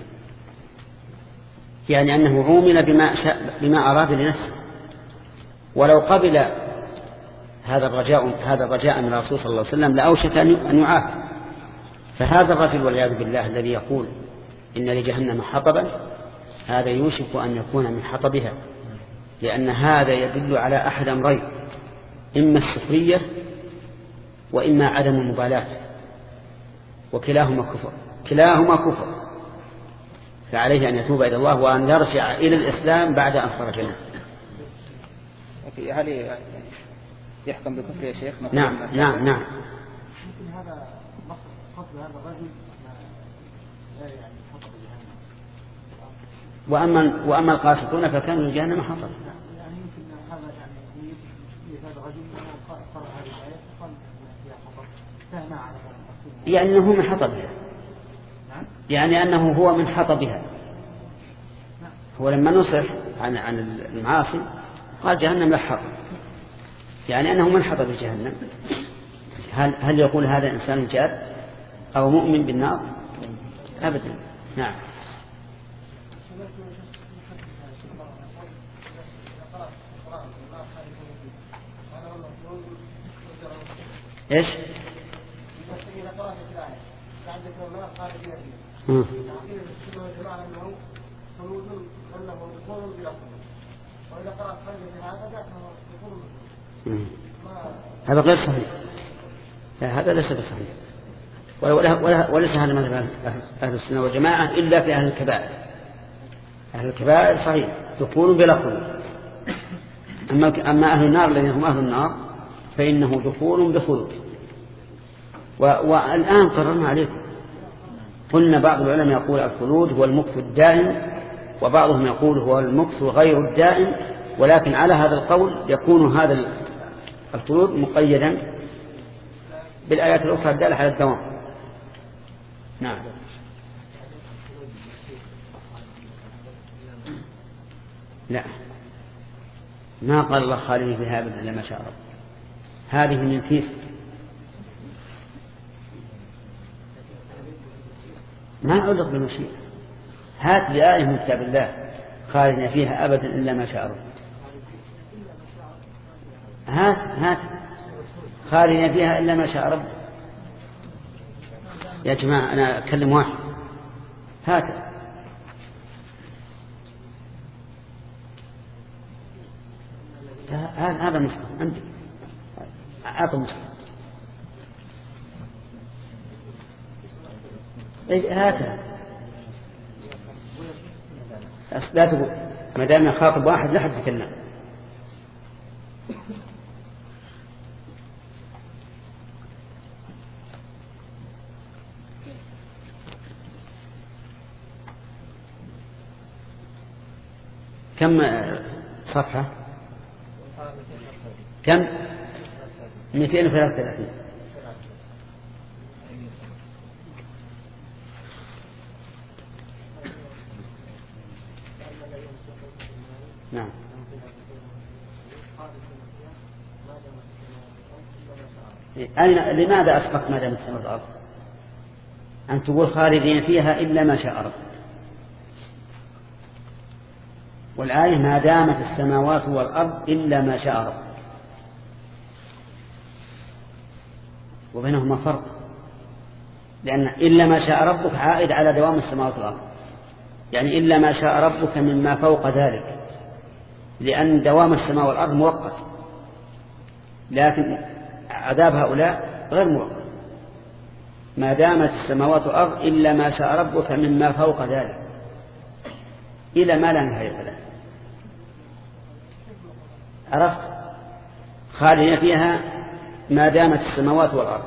يعني أنه عومل بما, بما أراد لنفسه. ولو قبل هذا الرجاء هذا الرجاء من الرسول صلى الله عليه وسلم لأوشك أن يعافى. فهذا الرجل والعياذ بالله الذي يقول إن لجهنم حطبا، هذا يوشك أن يكون من حطبها، لأن هذا يدل على أحد أمرين: إما السخرية وإما عدم المبالاة، وكلاهما كفر كلاهما كفر فعليه أن يتوب إلى الله وأن يرجع إلى الإسلام بعد أن خرج منه. هل يحكم بكفر يا شيخ؟ نعم نعم نعم. هذا قصد هذا الرجل يعني حطب جهنم، وأما وأما القاسطون فكانوا لجهنم حطب. يعني يمكن هذا يعني هذا الرجل قرأ هذه الآية قال فيها حطب فهنا على يعني أنه من حطبها، يعني أنه هو من حطبها. هو لما نصح عن عن المعاصي قال جهنم لا حطب، يعني أنه من حطب جهنم. هل هل يقول هذا إنسان جاد أو مؤمن بالنار؟ أبدا. نعم. إيش؟ إذا قرأت الآية بعد كلمة خارجين امم تعقيد السنة والجماعة أنه خلود أنه دخول بلا خلود، وإذا قرأت خارج هذا فإنه دخول امم هذا غير صحيح. لا، هذا ليس بصحيح، ولا ولا وليس هذا مذهب أهل السنة والجماعة إلا في أهل الكبائر. أهل الكبائر صحيح دخول بلا خلود، أما أما أهل النار الذين هم أهل النار فإنه دخول بخلود. والآن قررنا عليكم، قلنا بعض العلماء يقول الخلود هو المكث الدائم، وبعضهم يقول هو المكث غير الدائم، ولكن على هذا القول يكون هذا الخلود مقيدا بالآيات الأخرى الدالة على الدوام. نعم. لا، ما قال الله خالدين فيها أبدا إلا ما شاء رب، هذه من فيس. ما أعلق بالمشيئة، هات لي آية من كتاب الله خالدين فيها أبدا إلا ما شاء رب. هات هات خالدين فيها إلا ما شاء رب. يا جماعة أنا أكلم واحد، هات. هذا مسلم عندي، أعطي مسلم. هاتها. لا تقول ما دام خاطب واحد لا حد يتكلم. كم صفحة؟ كم؟ مئتين وثلاثة وثلاثين. نعم. أين لماذا أسبق ما دامت السماء والأرض؟ أن تقول خالدين فيها إلا ما شاء رب، والآية ما دامت السماوات والأرض إلا ما شاء رب، وبينهما فرق، لأن إلا ما شاء ربك عائد على دوام السماوات والأرض، يعني إلا ما شاء ربك مما فوق ذلك، لأن دوام السماء والأرض مؤقت، لكن عذاب هؤلاء غير موقف، ما دامت السماوات والأرض إلا ما شاء ربك مما فوق ذلك إلى ما لا نهاية له. عرفت؟ خالدين فيها ما دامت السماوات والأرض،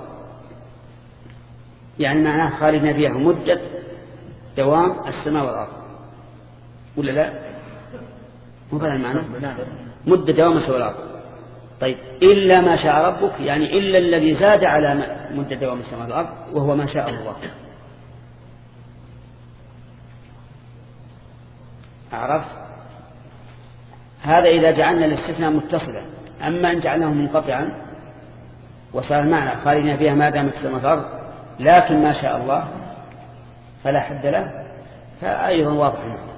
يعني معناه خالدين فيها مدة دوام السماء والأرض، ولا لا؟ مو بهذا المعنى؟ مدة دوام السماء والأرض. طيب إلا ما شاء ربك، يعني إلا الذي زاد على مدة دوام السماء والأرض وهو ما شاء الله. عرفت؟ هذا إذا جعلنا الاستثناء متصلا. أما إن جعلناه منقطعا وصار معنى خالدين فيها ما دامت السماء والأرض لكن ما شاء الله فلا حد له، فأيضا واضح.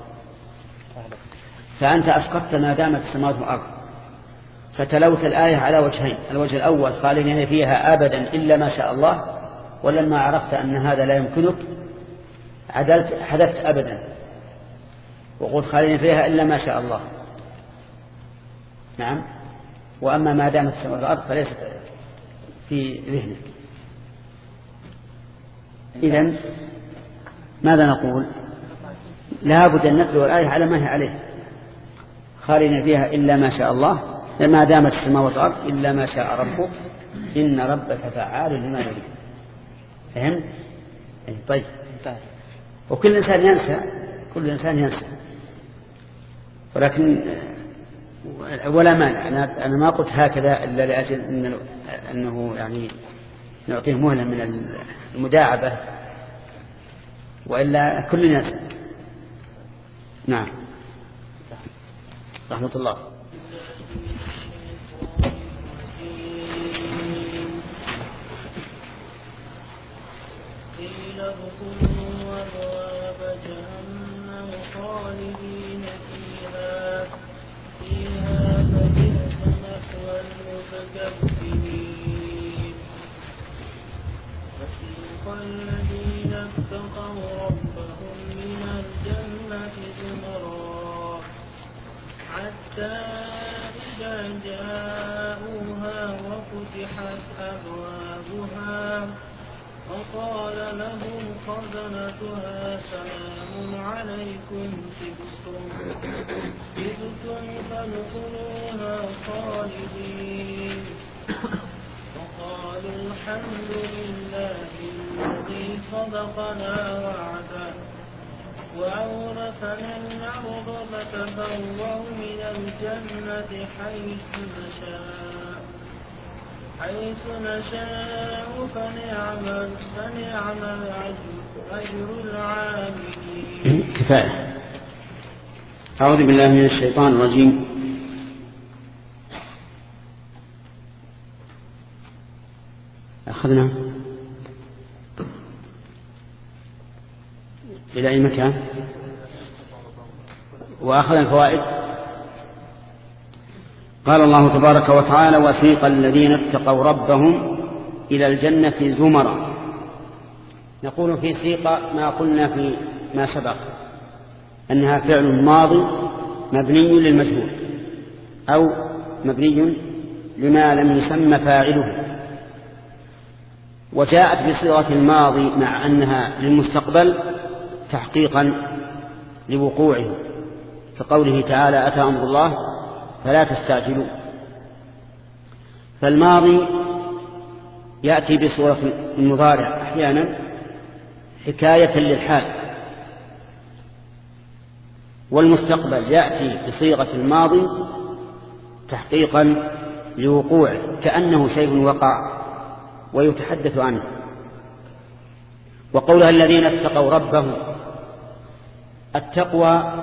فأنت أسقطت ما دامت السماوات والأرض، فتلوت الآية على وجهين: الوجه الأول خالدين فيها أبدا إلا ما شاء الله، ولما عرفت أن هذا لا يمكنك عدلت حذفت أبدا وقلت خالدين فيها إلا ما شاء الله. نعم. وأما ما دامت السماوات والأرض فليست في ذهنك. إذن ماذا نقول؟ لا بد أن نتلو الآية على ما هي عليه: خالدين فيها إلا ما شاء الله، ما دامت السماوات والأرض إلا ما شاء ربك إن ربك فعال لما يريد. فهمت؟ طيب. وكل إنسان ينسى، كل إنسان ينسى، ولكن ولا مانع. أنا أنا ما قلت هكذا إلا لأجل إنه, أنه يعني نعطيه مهلة من المداعبة، وإلا كل الناس. نعم. رحمة الله. قيل ادخلوا أبواب جهنم خالدين فيها فيها فبئس مثوى المتكبرين. وسيق الذين اتقوا ربهم من الجنة زمرا حتى إذا جاءوها وفتحت أبوابها وقال لهم خزنتها سلام عليكم طبتم فادخلوها خالدين وقالوا الحمد لله الذي صدقنا وعده وأورثنا الأرض نتبوأ من الجنة حيث نشاء حيث نشاء فنعم فنعم أجر العاملين. كفاية. أعوذ بالله من الشيطان الرجيم. أخذنا إلى أي مكان؟ وأخذ الفوائد. قال الله تبارك وتعالى: وسيق الذين اتقوا ربهم إلى الجنة زمرا. نقول في سيق ما قلنا في ما سبق أنها فعل ماضي مبني للمجهول أو مبني لما لم يسمى فاعله، وجاءت بصيغة الماضي مع أنها للمستقبل تحقيقا لوقوعه، كقوله تعالى: أتى أمر الله فلا تستعجلوا. فالماضي يأتي بصورة المضارع أحيانا حكاية للحال، والمستقبل يأتي بصيغة الماضي تحقيقا لوقوعه، كأنه شيء وقع ويتحدث عنه. وقولها الذين اتقوا ربهم، التقوى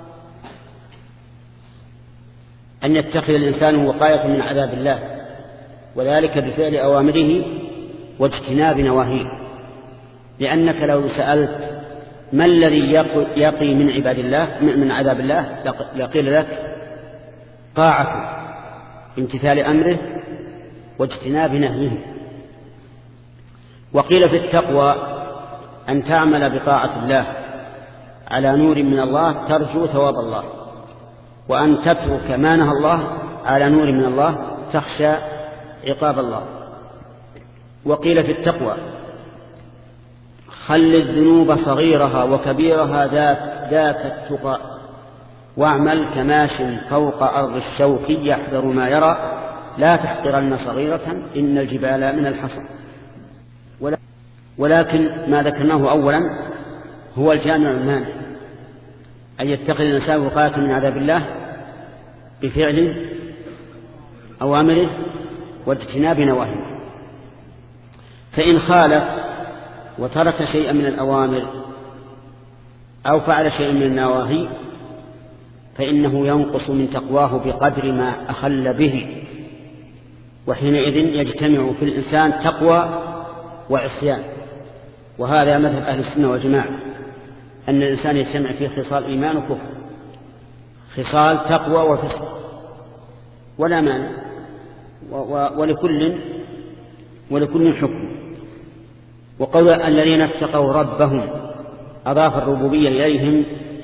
أن يتخذ الإنسان وقاية من عذاب الله، وذلك بفعل أوامره واجتناب نواهيه. لأنك لو سألت ما الذي يقي من عباد الله من عذاب الله لقيل لك طاعته امتثال أمره واجتناب نهيه. وقيل في التقوى أن تعمل بطاعة الله على نور من الله ترجو ثواب الله، وأن تترك ما نهى الله على نور من الله تخشى عقاب الله. وقيل في التقوى خل الذنوب صغيرها وكبيرها ذاك, ذاك التقى واعمل كماش فوق أرض الشوك يحذر ما يرى لا تحقرن صغيرة إن الجبال من الحصى. ولكن ما ذكرناه أولا هو الجامع المانع أن يتخذ الإنسان وقاية من عذاب الله بفعل أوامره واجتناب نواهيه. فإن خالف وترك شيئا من الأوامر أو فعل شيئا من النواهي فإنه ينقص من تقواه بقدر ما أخل به، وحينئذ يجتمع في الإنسان تقوى وعصيان. وهذا مذهب أهل السنة والجماعة أن الإنسان يجتمع فيه خصال إيمان وكفر، خصال تقوى وفسق، ولا مانع، ولكل ولكل حكم. وقول الذين اتقوا ربهم أضاف الربوبية إليهم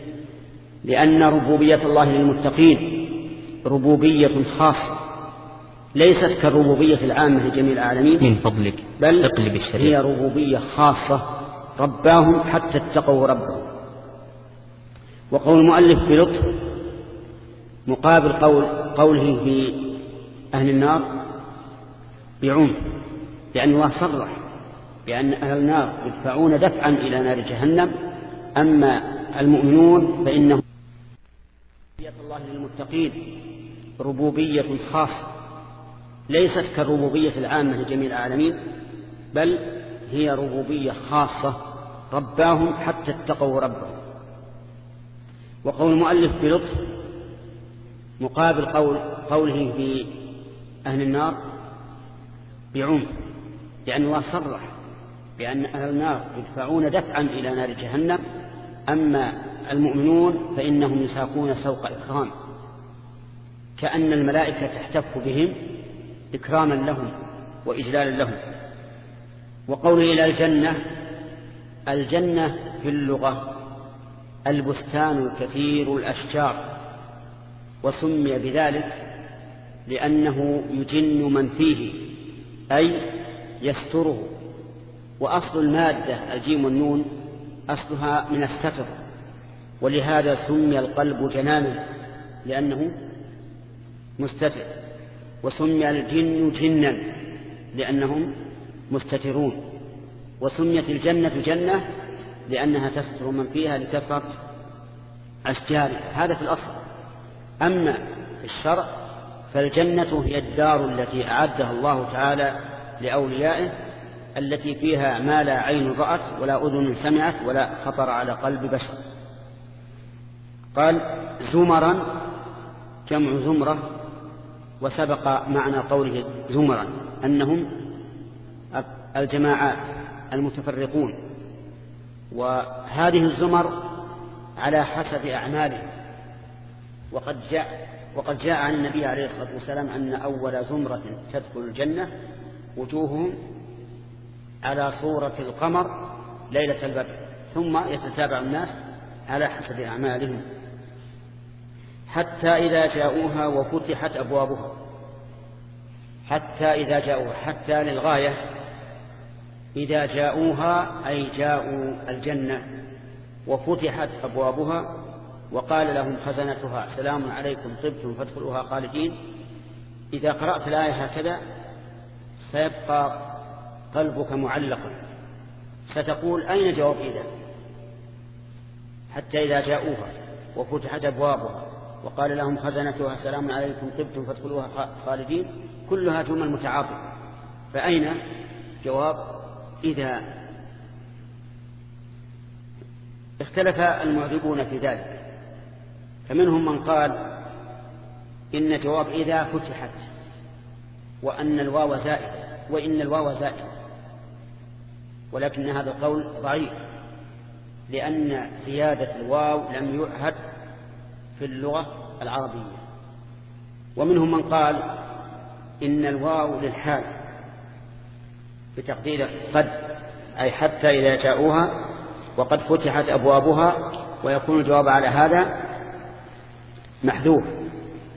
لأن ربوبية الله للمتقين ربوبية خاصة ليست كالربوبية العامة لجميع العالمين من فضلك بل هي ربوبية خاصة رباهم حتى اتقوا ربهم. وقول المؤلف بلطف مقابل قول قوله في أهل النار بعمق، لأن الله صرح بأن أهل النار يدفعون دفعا إلى نار جهنم، أما المؤمنون فإنهم ربوبية الله للمتقين ربوبية خاصة ليست كالربوبية العامة لجميع العالمين بل هي ربوبية خاصة رباهم حتى اتقوا ربهم. وقول المؤلف بلطف مقابل قول قوله في أهل النار بعمق، لأن الله صرح بأن أهل النار يدفعون دفعا إلى نار جهنم، أما المؤمنون فإنهم يساقون سوق إكرام، كأن الملائكة تحتف بهم إكراما لهم وإجلالا لهم. وقوله إلى الجنة، الجنة في اللغة البستان الكثير الأشجار، وسمي بذلك لأنه يجن من فيه أي يستره. وأصل المادة الجيم والنون أصلها من الستر، ولهذا سمي القلب جنانا لأنه مستتر، وسمي الجن جنا لأنهم مستترون، وسميت الجنة جنة لأنها تستر من فيها لكثرة أشجارها. هذا في الأصل. أما في الشرع فالجنة هي الدار التي أعدها الله تعالى لأوليائه، التي فيها ما لا عين رأت ولا أذن سمعت ولا خطر على قلب بشر. قال زمرا جمع زمرة، وسبق معنى قوله زمرا أنهم الجماعات المتفرقون، وهذه الزمر على حسب أعمالهم. وقد جاء وقد جاء عن النبي عليه الصلاة والسلام أن أول زمرة تدخل الجنة وجوههم على صورة القمر ليلة البدر، ثم يتتابع الناس على حسب أعمالهم حتى إذا جاءوها وفتحت أبوابها. حتى إذا جاءوها، حتى للغاية. إذا جاءوها أي جاءوا الجنة وفتحت أبوابها وقال لهم خزنتها سلام عليكم طبتم فادخلوها خالدين. إذا قرأت الآية هكذا سيبقى قلبك معلقا، ستقول أين جواب إذا؟ حتى إذا جاءوها وفتحت أبوابها وقال لهم خزنتها سلام عليكم طبتم فادخلوها خالدين، كلها جمل متعاطفة، فأين جواب إذا؟ اختلف المعربون في ذلك، فمنهم من قال إن جواب إذا فتحت وأن الواو زائدة وإن الواو زائدة، ولكن هذا القول ضعيف لأن زيادة الواو لم يعهد في اللغة العربية. ومنهم من قال إن الواو للحال بتقدير قد، أي حتى إذا جاءوها وقد فتحت أبوابها، ويكون الجواب على هذا محذوف.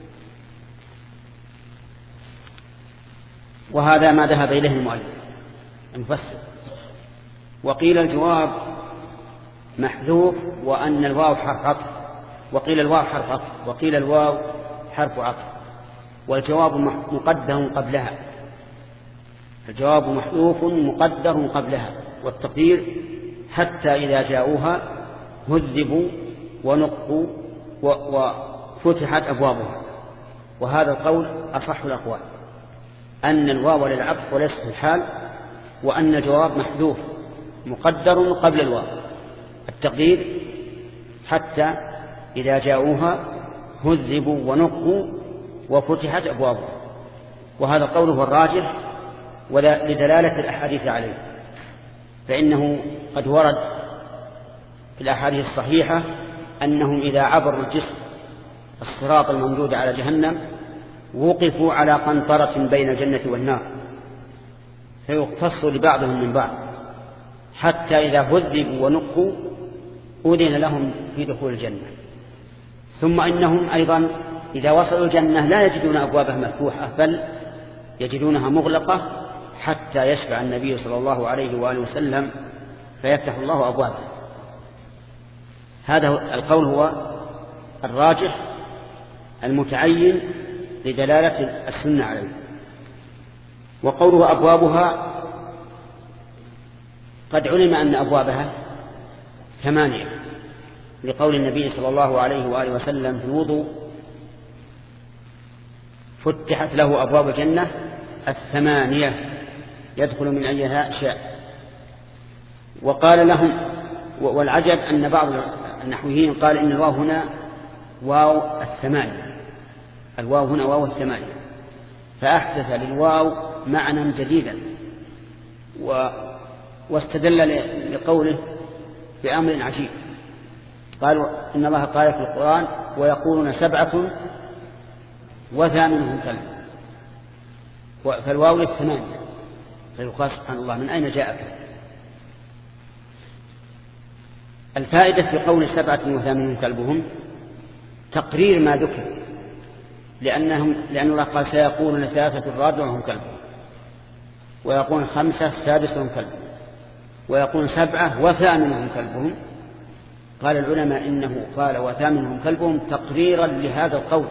وهذا ما ذهب إليه المؤلف. المفسر. وقيل الجواب محذوف وأن الواو حرف عطف، وقيل الواو حرف عطف، وقيل الواو حرف عطف، والجواب مقدر قبلها، الجواب محذوف مقدر قبلها، والتقدير حتى إذا جاءوها هذبوا ونقوا وفتحت أبوابها. وهذا القول أصح الأقوال، أن الواو للعطف وليس في الحال، وأن الجواب محذوف مقدر قبل الواو، التقدير حتى إذا جاءوها هذبوا ونقوا وفتحت أبوابها. وهذا القول هو الراجح ولدلالة الأحاديث عليه، فإنه قد ورد في الأحاديث الصحيحة أنهم إذا عبروا الجسر الصراط الممدود على جهنم وقفوا على قنطرة بين الجنة والنار فيقتص لبعضهم من بعض، حتى إذا هذبوا ونقوا أذن لهم في دخول الجنة. ثم إنهم أيضا إذا وصلوا الجنة لا يجدون أبوابها مفتوحة، بل يجدونها مغلقة حتى يشفع النبي صلى الله عليه وآله وسلم فيفتح الله أبوابها. هذا القول هو الراجح المتعين لدلالة السنة عليه. وقوله أبوابها قد علم أن أبوابها ثمانية، لقول النبي صلى الله عليه وآله وسلم في الوضوء فتحت له أبواب الجنة الثمانية يدخل من أيها شاء. وقال لهم، والعجب أن بعض النحويين قال إن الواو هنا واو الثمانية، الواو هنا واو الثمانية، فأحدث للواو معنى جديدا، و واستدل لقوله بأمر عجيب. قالوا إن الله قال في القرآن ويقولون سبعة وثامنهم كلب، فالواو للثمانية، فيقال سبحان الله من أين جاءك؟ الفائدة في قول سبعة وثامنهم كلبهم تقرير ما ذكر، لأنهم لأن الله قال سيقولون ثلاثة رابعهم كلبهم، ويقول خمسة سادسهم كلبهم، ويقول سبعة وثامنهم كلبهم. قال العلماء إنه قال وثامنهم كلبهم تقريرا لهذا القول،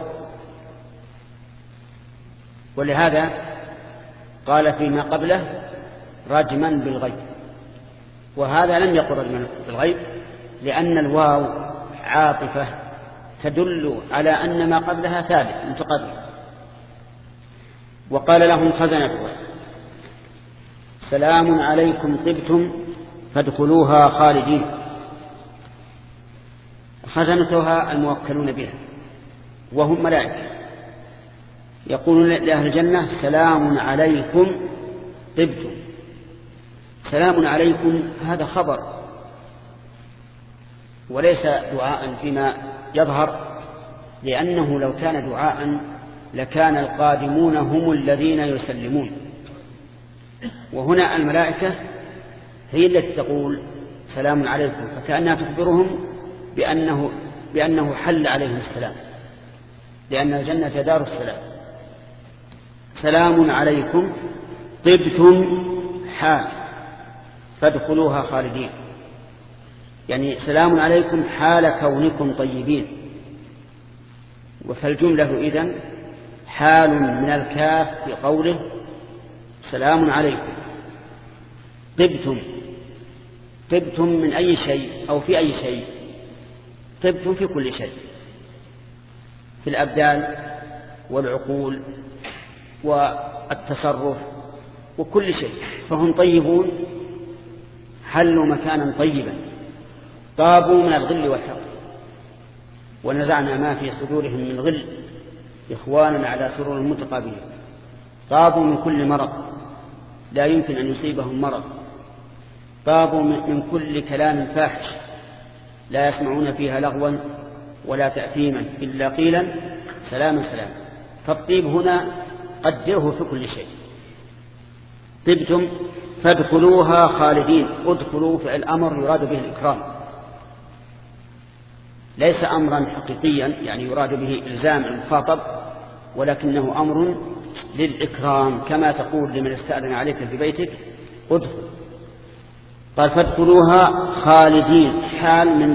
ولهذا قال فيما قبله رجما بالغيب، وهذا لم يقل رجما بالغيب لأن الواو عاطفة تدل على أن ما قبلها ثابت متقرر. وقال لهم خزنتها سلام عليكم طبتم فادخلوها خالدين. خزنتها الموكلون بها وهم ملائكة، يقولون لأهل الجنة سلام عليكم طبتم. سلام عليكم هذا خبر وليس دعاء فيما يظهر، لأنه لو كان دعاء لكان القادمون هم الذين يسلمون، وهنا الملائكة هي التي تقول سلام عليكم، فكأنها تخبرهم بأنه, بأنه حل عليهم السلام، لأن الجنة دار السلام. سلام عليكم طبتم حال فادخلوها خالدين، يعني سلام عليكم حال كونكم طيبين. فالجملة إذن حال من الكاف في قوله سلام عليكم. طبتم، طبتم من أي شيء أو في أي شيء؟ طبتم في كل شيء، في الأبدان والعقول والتصرف وكل شيء، فهم طيبون، حلوا مكانا طيبا، طابوا من الغل والحقد، ونزعنا ما في صدورهم من غل إخوانا على سرور متقابلين. طابوا من كل مرض لا يمكن أن يصيبهم مرض، طابوا من كل كلام فاحش لا يسمعون فيها لغوا ولا تأثيما إلا قيلا سلاما سلاما. فالطيب هنا قدره في كل شيء. طبتم فادخلوها خالدين. ادخلوا فعل الأمر يراد به الإكرام، ليس أمرا حقيقيا يعني يراد به إلزام المخاطب، ولكنه أمر للإكرام، كما تقول لمن استأذن عليك في بيتك ادخل. قال فادخلوها خالدين، حال من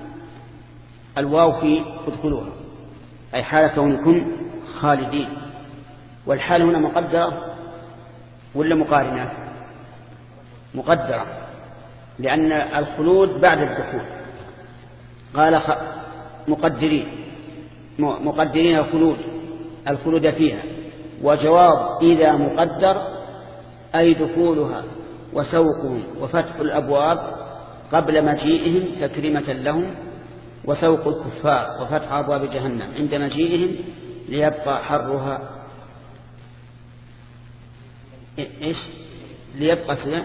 الواو في ادخلوها، أي حال كونكم خالدين. والحال هنا مقدرة ولا مقارنة؟ مقدرة، لأن الخلود بعد الدخول. قال مقدرين مقدرين الخلود الخلود فيها. وجواب إذا مقدر أي دخولها وسوقهم وفتح الأبواب قبل مجيئهم تكريمة لهم، وسوق الكفار وفتح أبواب جهنم عند مجيئهم ليبقى حرها إيش ليبقى سنة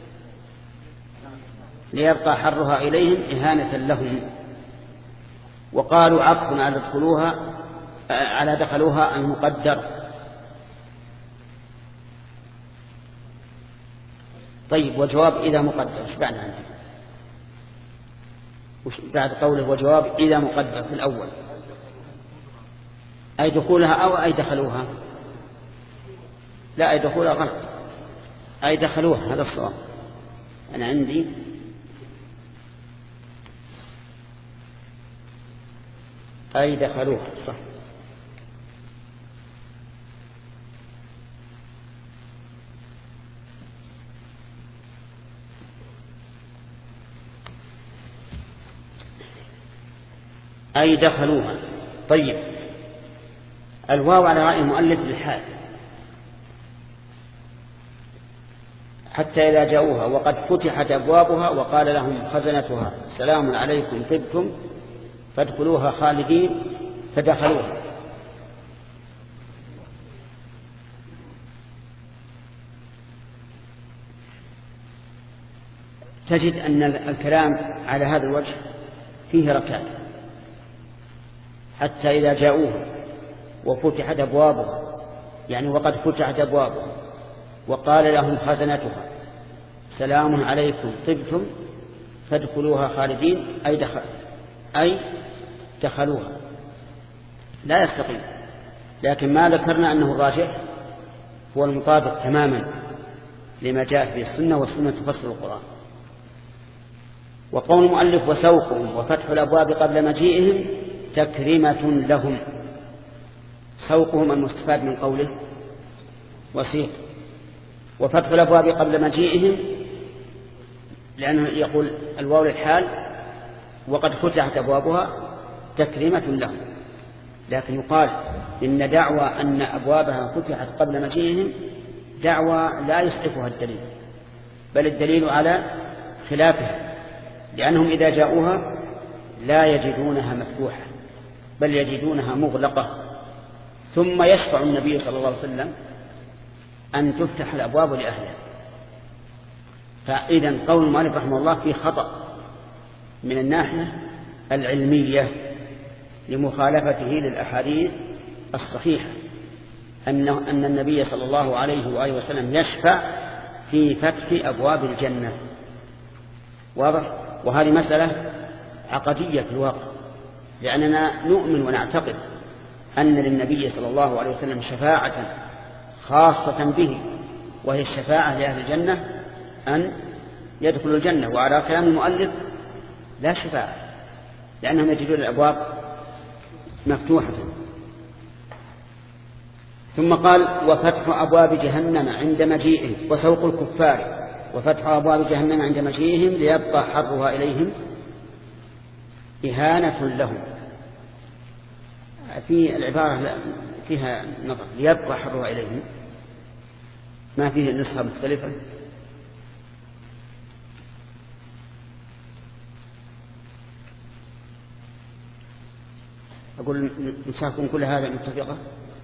ليبقى حرها إليهم إهانة لهم. وقالوا عقب على دخلوها على دخلوها المقدر. طيب وجواب إذا مقدر ايش بعد عنه؟ بعد قوله وجواب إذا مقدر في الأول أي دخولها أو أي دخلوها؟ لا، أي دخولها غلط، أي دخلوها، هذا الصواب. أنا عندي أي دخلوها صح. أي دخلوها. طيب الواو على رأي المؤلف للحال، حتى إذا جاءوها وقد فتحت أبوابها وقال لهم خزنتها سلام عليكم طبتم فادخلوها خالدين فدخلوها. تجد أن الكلام على هذا الوجه فيه ركائب، حتى إذا جاءوها وفتحت أبوابها، يعني وقد فتحت أبوابها وقال لهم خزنتها سلام عليكم طبتم فادخلوها خالدين أي دخل أي دخلوها، لا يستقيم. لكن ما ذكرنا أنه الراجح هو المطابق تماما لما جاء في السنة، والسنة تفسر القرآن. وقول المؤلف وسوقهم وفتح الأبواب قبل مجيئهم تكريمة لهم، سوقهم المستفاد من قوله وسيق، وفتح الأبواب قبل مجيئهم لأنه يقول الواو للحال وقد فتحت أبوابها تكريمة لهم. لكن يقال إن دعوى أن أبوابها فتحت قبل مجيئهم دعوى لا يصدقها الدليل، بل الدليل على خلافها، لأنهم إذا جاءوها لا يجدونها مفتوحة بل يجدونها مغلقة، ثم يشفع النبي صلى الله عليه وسلم أن تفتح الأبواب لأهلها. فإذا قول المؤلف رحمه الله فيه خطأ من الناحية العلمية لمخالفته للأحاديث الصحيحة أن أن النبي صلى الله عليه وآله وسلم يشفع في فتح أبواب الجنة. واضح؟ وهذه مسألة عقدية في الواقع، لأننا نؤمن ونعتقد أن للنبي صلى الله عليه وسلم شفاعة خاصة به، وهي الشفاعة لأهل الجنة أن يدخلوا الجنة. وعلى كلام المؤلف لا شفاعة، لأنهم يجدون الأبواب مفتوحة. ثم قال وفتح أبواب جهنم عند مجيئهم وسوق الكفار وفتح أبواب جهنم عند مجيئهم ليبقى حرها إليهم إهانة لهم. في العبارة فيها نظر، ليبقى حرها إليهم، ما فيه نسخة مختلفة. أقول نسخكم كل هذا متفقة.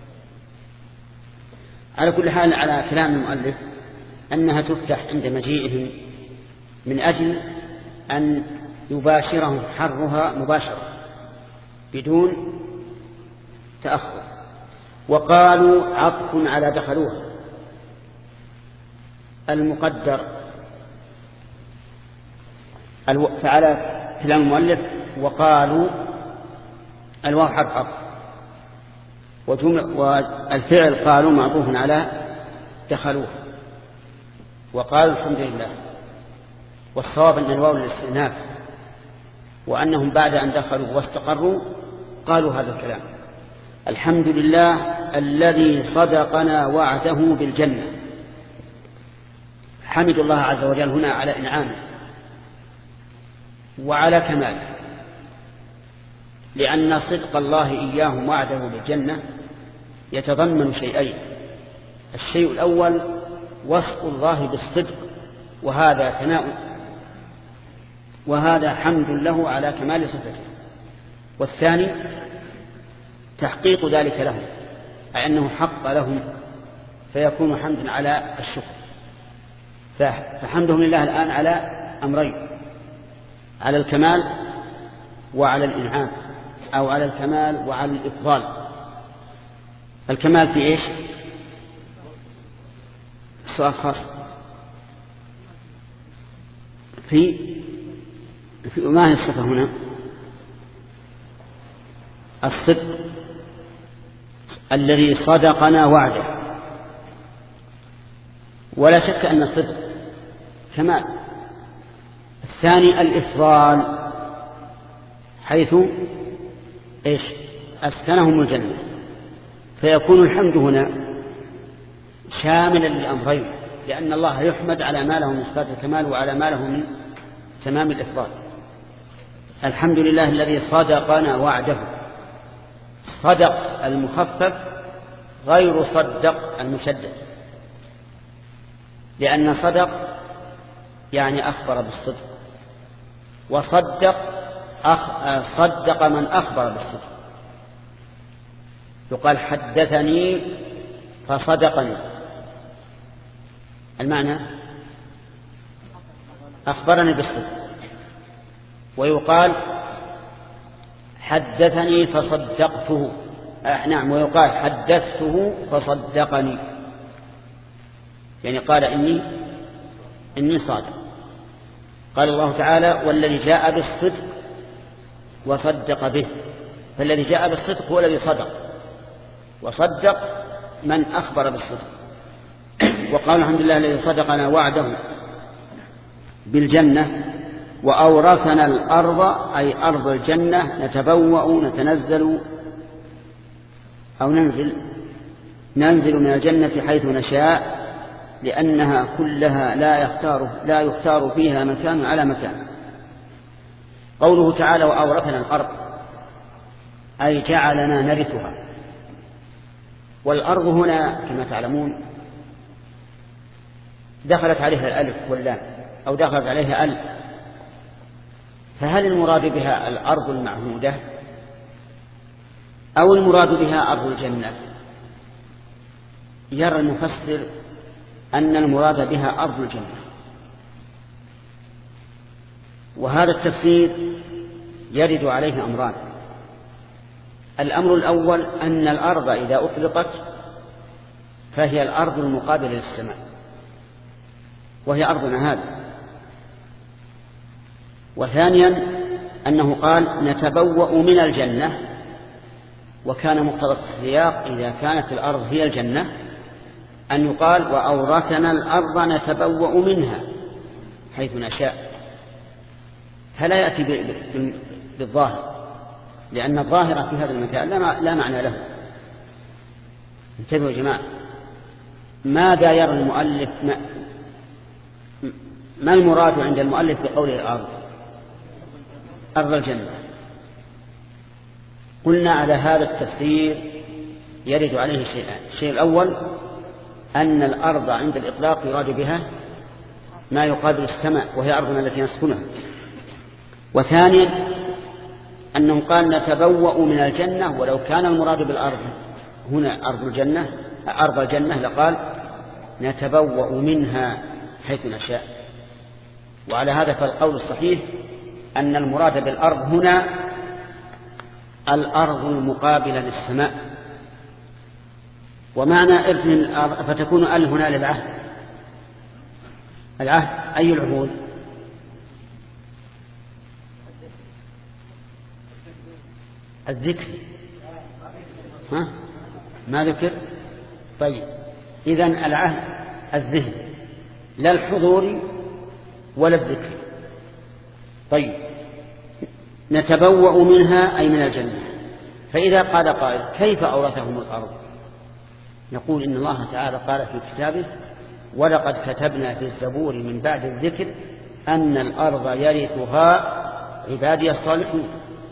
على كل حال على كلام المؤلف أنها تفتح عند مجيئهم من أجل أن يباشرهم حرها مباشرة بدون تأخر. وقالوا عطف على دخلوها المقدر، فعلى كلام المؤلف وقالوا الواو حرف عطف، والفعل قالوا معطوف على دخلوها. وقالوا الحمد لله. والصواب أن الواو للاستئناف، وأنهم بعد أن دخلوا واستقروا قالوا هذا الكلام: الحمد لله الذي صدقنا وعده بالجنة. حمد الله عز وجل هنا على إنعامه وعلى كماله، لأن صدق الله إياهم وعده بالجنة يتضمن شيئين: الشيء الأول وصف الله بالصدق، وهذا ثناء، وهذا حمد له على كمال صفته. والثاني تحقيق ذلك لهم، أي أنه حق لهم، فيكون حمد على الشكر. فحمدهم لله الآن على أمرين: على الكمال وعلى الإنعام، أو على الكمال وعلى الإفضال. الكمال في إيش؟ سؤال خاص. في في ما هي الصفة هنا؟ الصدق الذي صدقنا وعده، ولا شك أن الصدق كمال. الثاني الإفضال، حيث إيش؟ أسكنهم الجنة، فيكون الحمد هنا شاملا للأمرين، لأن الله يحمد على ما له من صفات الكمال وعلى ما له من تمام الإفضال. الحمد لله الذي صدقنا وعده. صدق المخفف غير صدق المشدد، لأن صدق يعني أخبر بالصدق، وصدق أخ... صدق من أخبر بالصدق. يقال حدثني فصدقني، المعنى أخبرني بالصدق. ويقال حدثني فصدقته، آه نعم، ويقال حدثته فصدقني، يعني قال إني إني صادق. قال الله تعالى: والذي جاء بالصدق وصدق به. فالذي جاء بالصدق هو الذي صدق، وصدق من أخبر بالصدق. وقال: الحمد لله الذي صدقنا وعده بالجنة وأورثنا الأرض، أي أرض الجنة، نتبوأ نتنزل أو ننزل ننزل من الجنة حيث نشاء، لأنها كلها لا يختار لا يختار فيها مكان على مكان. قوله تعالى: وأورثنا الأرض، أي جعلنا نرثها. والأرض هنا كما تعلمون دخلت عليها الألف واللام، أو دخلت عليها ألف، فهل المراد بها الأرض المعهودة أو المراد بها أرض الجنة؟ يرى المفسر أن المراد بها أرض الجنة، وهذا التفسير يرد عليه أمران. الأمر الأول أن الأرض إذا أطلقت فهي الأرض المقابلة للسماء، وهي أرضنا هذه. وثانيا أنه قال: نتبوأ من الجنة، وكان مقتضى السياق إذا كانت الأرض هي الجنة أن يقال: وأورثنا الأرض نتبوأ منها حيث نشاء. فلا يأتي بالظاهر، لأن الظاهر في هذا المكان لا معنى له. انتبهوا يا جماعة، ماذا يرى المؤلف؟ ما, ما المراد عند المؤلف بقوله الأرض؟ أرض الجنة. قلنا على هذا التفسير يرد عليه شيئان: الشيء الأول أن الأرض عند الإطلاق يراد بها ما يقابل السماء، وهي أرضنا التي نسكنها. وثانيا أنه قال: نتبوأ من الجنة، ولو كان المراد بالأرض هنا أرض الجنة أرض الجنة لقال: نتبوأ منها حيث نشاء. وعلى هذا فالقول الصحيح أن المراد بالأرض هنا الأرض المقابلة للسماء. ومعنى إرث من الأرض فتكون ال هنا للعهد. العهد أي العهود؟ الذكر. ها؟ ما ذكر؟ طيب، إذن العهد الذهن، لا الحضور ولا الذكر. طيب، نتبوأ منها أي من الجنة. فإذا قال قائل كيف أورثهم الأرض؟ نقول إن الله تعالى قال في كتابه: ولقد كتبنا في الزبور من بعد الذكر أن الأرض يرثها عبادي الصالحون.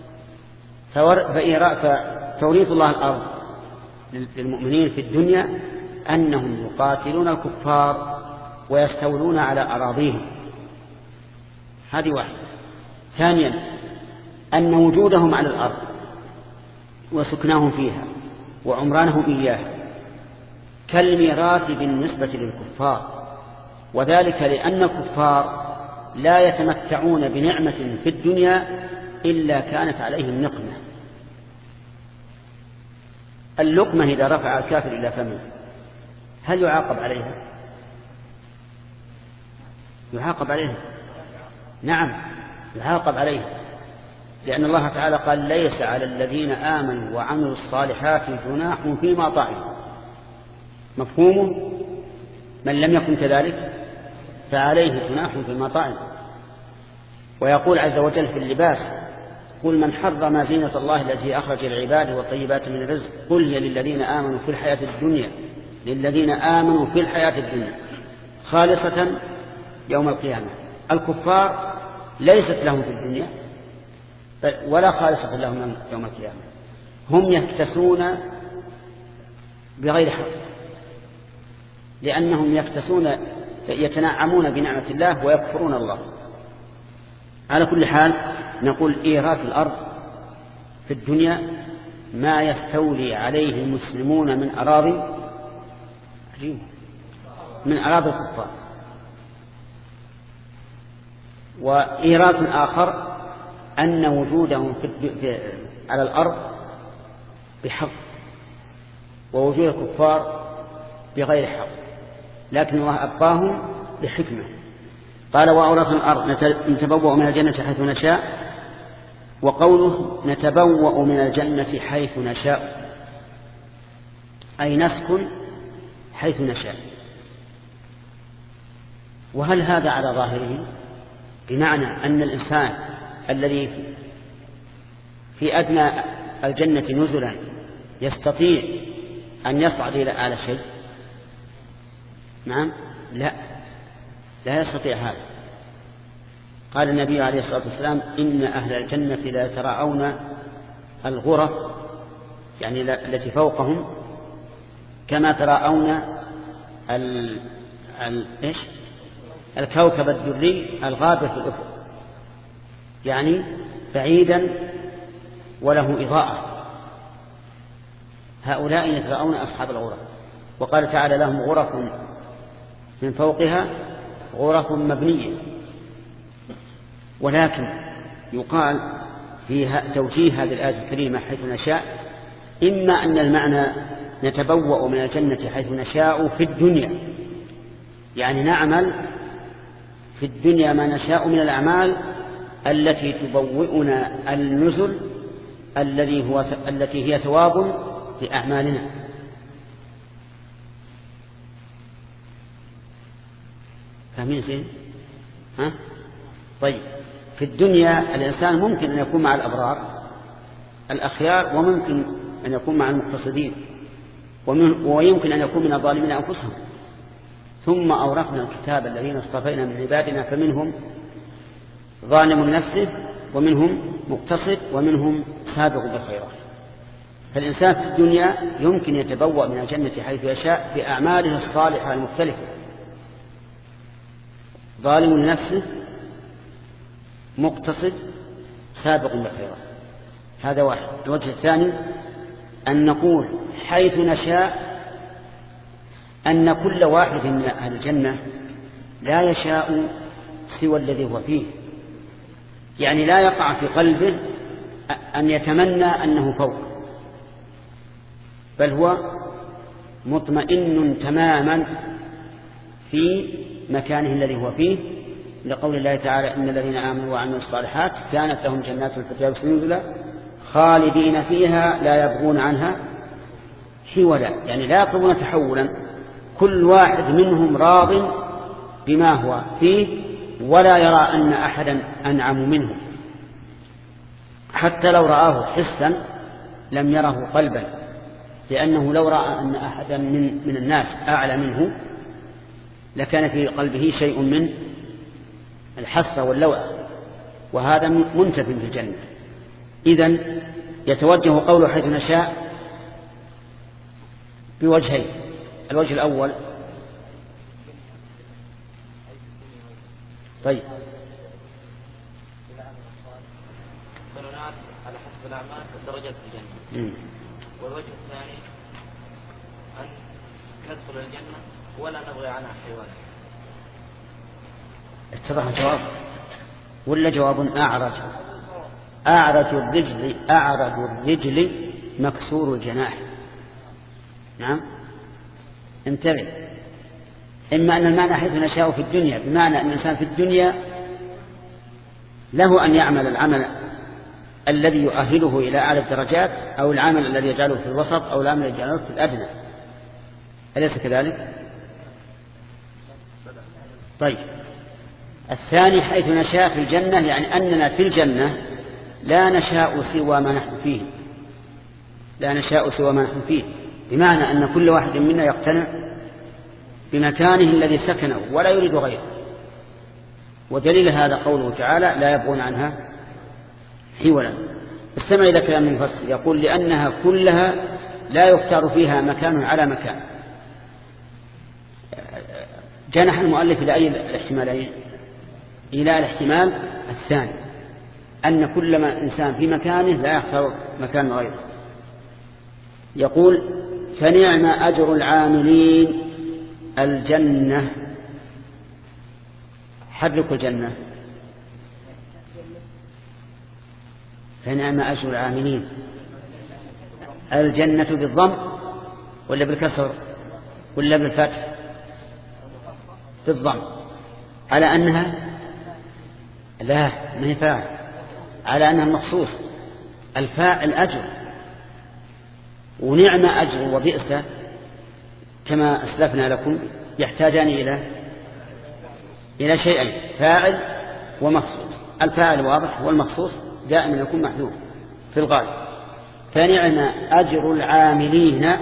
فتوريث الله الأرض للمؤمنين في الدنيا أنهم يقاتلون الكفار ويستولون على أراضيهم. هذه واحدة. ثانيا، أن وجودهم على الأرض وسكناهم فيها وعمرانهم إياها كالميراث بالنسبة للكفار، وذلك لأن الكفار لا يتمتعون بنعمة في الدنيا إلا كانت عليهم نقمة. اللقمة إذا رفع الكافر إلى فمه هل يعاقب عليها؟ يعاقب عليها، نعم يعاقب عليها، لأن الله تعالى قال: ليس على الذين آمنوا وعملوا الصالحات جناح فيما طعموا. مفهومه؟ من لم يكن كذلك فعليه جناح فيما طعم. ويقول عز وجل في اللباس: قل من حرم زينة الله التي أخرج العباد والطيبات من الرزق قل هي للذين آمنوا في الحياة الدنيا للذين آمنوا في الحياة الدنيا خالصة يوم القيامة. الكفار ليست لهم في الدنيا ولا خالصة لهم يوم القيامة، هم يكتسون بغير حق، لأنهم يكتسون يتنعمون بنعمة الله ويكفرون الله. على كل حال نقول إيراث الأرض في الدنيا ما يستولي عليه المسلمون من أراضي من أراضي الكفار. وإيراث آخر أن وجودهم في على الأرض بحق ووجود الكفار بغير حق، لكن الله أبقاهم بحكمة. قال: وأورثنا الأرض نتبوأ من الجنة حيث نشاء. وقوله نتبوأ من الجنة حيث نشاء أي نسكن حيث نشاء. وهل هذا على ظاهره؟ بمعنى أن الإنسان الذي في أدنى الجنة نزلا يستطيع أن يصعد إلى أعلى شيء؟ نعم، لا لا يستطيع هذا. قال النبي عليه الصلاة والسلام: إن أهل الجنة لا يتراءون الغرف يعني التي فوقهم كما تراءون ال... ال... إيش؟ الكوكب الدري الغابر في الأفق، يعني بعيدا وله إضاءة. هؤلاء يتراءون أصحاب الغرف. وقال تعالى: لهم غرف من فوقها غرف مبنية. ولكن يقال في توجيه هذه الآية الكريمة حيث نشاء، إما أن المعنى نتبوأ من الجنة حيث نشاء في الدنيا، يعني نعمل في الدنيا ما نشاء من الأعمال التي تبوئنا النزل الذي هو التي هي ثواب لأعمالنا. فاهمين زين؟ ها؟ طيب، في الدنيا الإنسان ممكن أن يكون مع الأبرار الأخيار، وممكن أن يكون مع المقتصدين، ويمكن أن يكون من الظالمين أنفسهم. ثم أورثنا الكتاب الذين اصطفينا من عبادنا فمنهم ظالم نفسه ومنهم مقتصد ومنهم سابق بالخيرات. فالإنسان في الدنيا يمكن يتبوأ من الجنة حيث يشاء بأعماله الصالحة المختلفة، ظالم لنفسه مقتصد سابق بالخيرات. هذا واحد. الوجه الثاني أن نقول حيث نشاء أن كل واحد من أهل الجنة لا يشاء سوى الذي هو فيه، يعني لا يقع في قلبه أن يتمنى أنه فوق، بل هو مطمئن تماما في مكانه الذي هو فيه، لقول الله تعالى: إن الذين آمنوا وعملوا الصالحات كانت لهم جنات الفردوس نزلا خالدين فيها لا يبغون عنها حولا، يعني لا يطلبون تحولا. كل واحد منهم راض بما هو فيه ولا يرى أن أحدا أنعم منه، حتى لو رآه حسا لم يره قلبا، لأنه لو رأى أن أحدا من, من الناس أعلى منه لكان في قلبه شيء من الحسرة واللوعة، وهذا منتف في الجنة. إذن يتوجه قوله حيث نشاء بوجهين. الوجه الأول طيب على حسب الأعمال والدرجات في الجنة. م. والوجه الثاني أن ندخل الجنة ولا نبغي عنها حيوان. اتضح الجواب ولا جواب أعرج؟ أعرج الرجل أعرج الرجل مكسور الجناح. نعم انتبه، إما أن المعنى حيث نشاء في الدنيا بمعنى أن الإنسان في الدنيا له أن يعمل العمل الذي يؤهله إلى أعلى الدرجات، أو العمل الذي يجعله في الوسط، أو العمل الذي يجعله في الأدنى. أليس كذلك؟ طيب الثاني حيث نشاء في الجنة، يعني أننا في الجنة لا نشاء سوى ما نحن فيه، لا نشاء سوى ما نحن فيه، بمعنى أن كل واحد منا يقتنع بمكانه الذي سكنه ولا يريد غيره. ودليل هذا قوله تعالى لا يبغون عنها حولا. استمع إلى كلام المفسر يقول لأنها كلها لا يختار فيها مكان على مكان. جنح المؤلف إلى أي الاحتمالين؟ إلى الاحتمال الثاني، أن كل ما إنسان في مكانه لا يختار مكان غيره. يقول فنعم أجر العاملين الجنة. حرك الجنة. فنعم أجر العاملين الجنة بالضم ولا بالكسر ولا بالفتح؟ بالضم، على أنها لا ما هي فاعل، على أنها مخصوص. الفاعل أجر، ونعم أجر وبئس كما أسلفنا لكم يحتاجان إلى إلى شيئين، فاعل ومخصوص. الفاعل واضح والمخصوص دائما يكون محذوف في الغالب. فنعم أجر العاملين.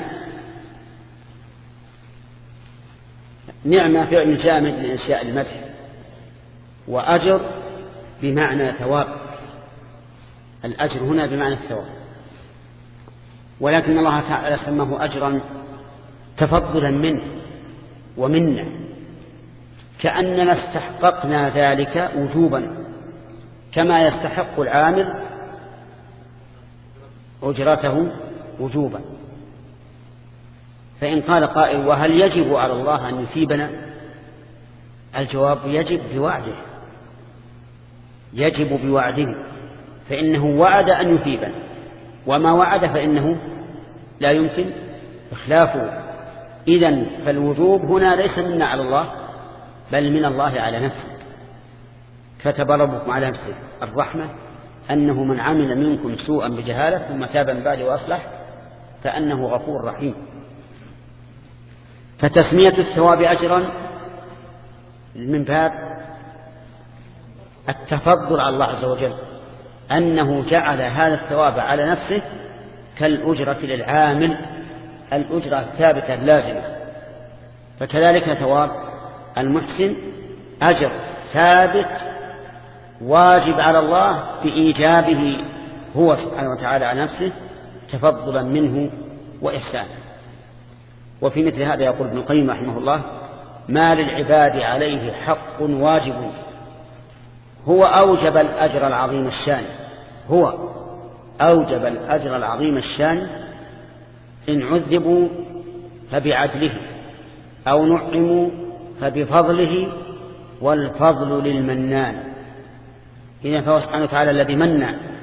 نعم فعل جامد لإنشاء المدح، وأجر بمعنى ثواب. الأجر هنا بمعنى الثواب، ولكن الله تعالى سماه أجرا تفضلا منه ومنا، كأننا استحققنا ذلك وجوبا كما يستحق العامل أجرته وجوبا. فإن قال قائل وهل يجب على الله أن يثيبنا؟ الجواب يجب بوعده، يجب بوعده، فإنه وعد أن يثيبنا، وما وعد فإنه لا يمكن إخلافه. إذن فالوجوب هنا ليس منا على الله بل من الله على نفسه. كتب ربكم على نفسه الرحمة أنه من عمل منكم سوءا بجهالة ثم تاب من بعد وأصلح فأنه غفور رحيم. فتسمية الثواب أجرا من باب التفضل على الله عز وجل، أنه جعل هذا الثواب على نفسه كالأجرة للعامل، الأجرة الثابتة اللازمة. فكذلك ثواب المحسن أجر ثابت واجب على الله بإيجابه هو سبحانه وتعالى على نفسه تفضلا منه وإحسانا. وفي مثل هذا يقول ابن القيم رحمه الله ما للعباد عليه حق واجب هو أوجب الأجر العظيم الشان، هو أوجب الأجر العظيم الشان إن عذبوا فبعدله أو نعموا فبفضله والفضل للمنان. إذن فهو سبحانه وتعالى الذي من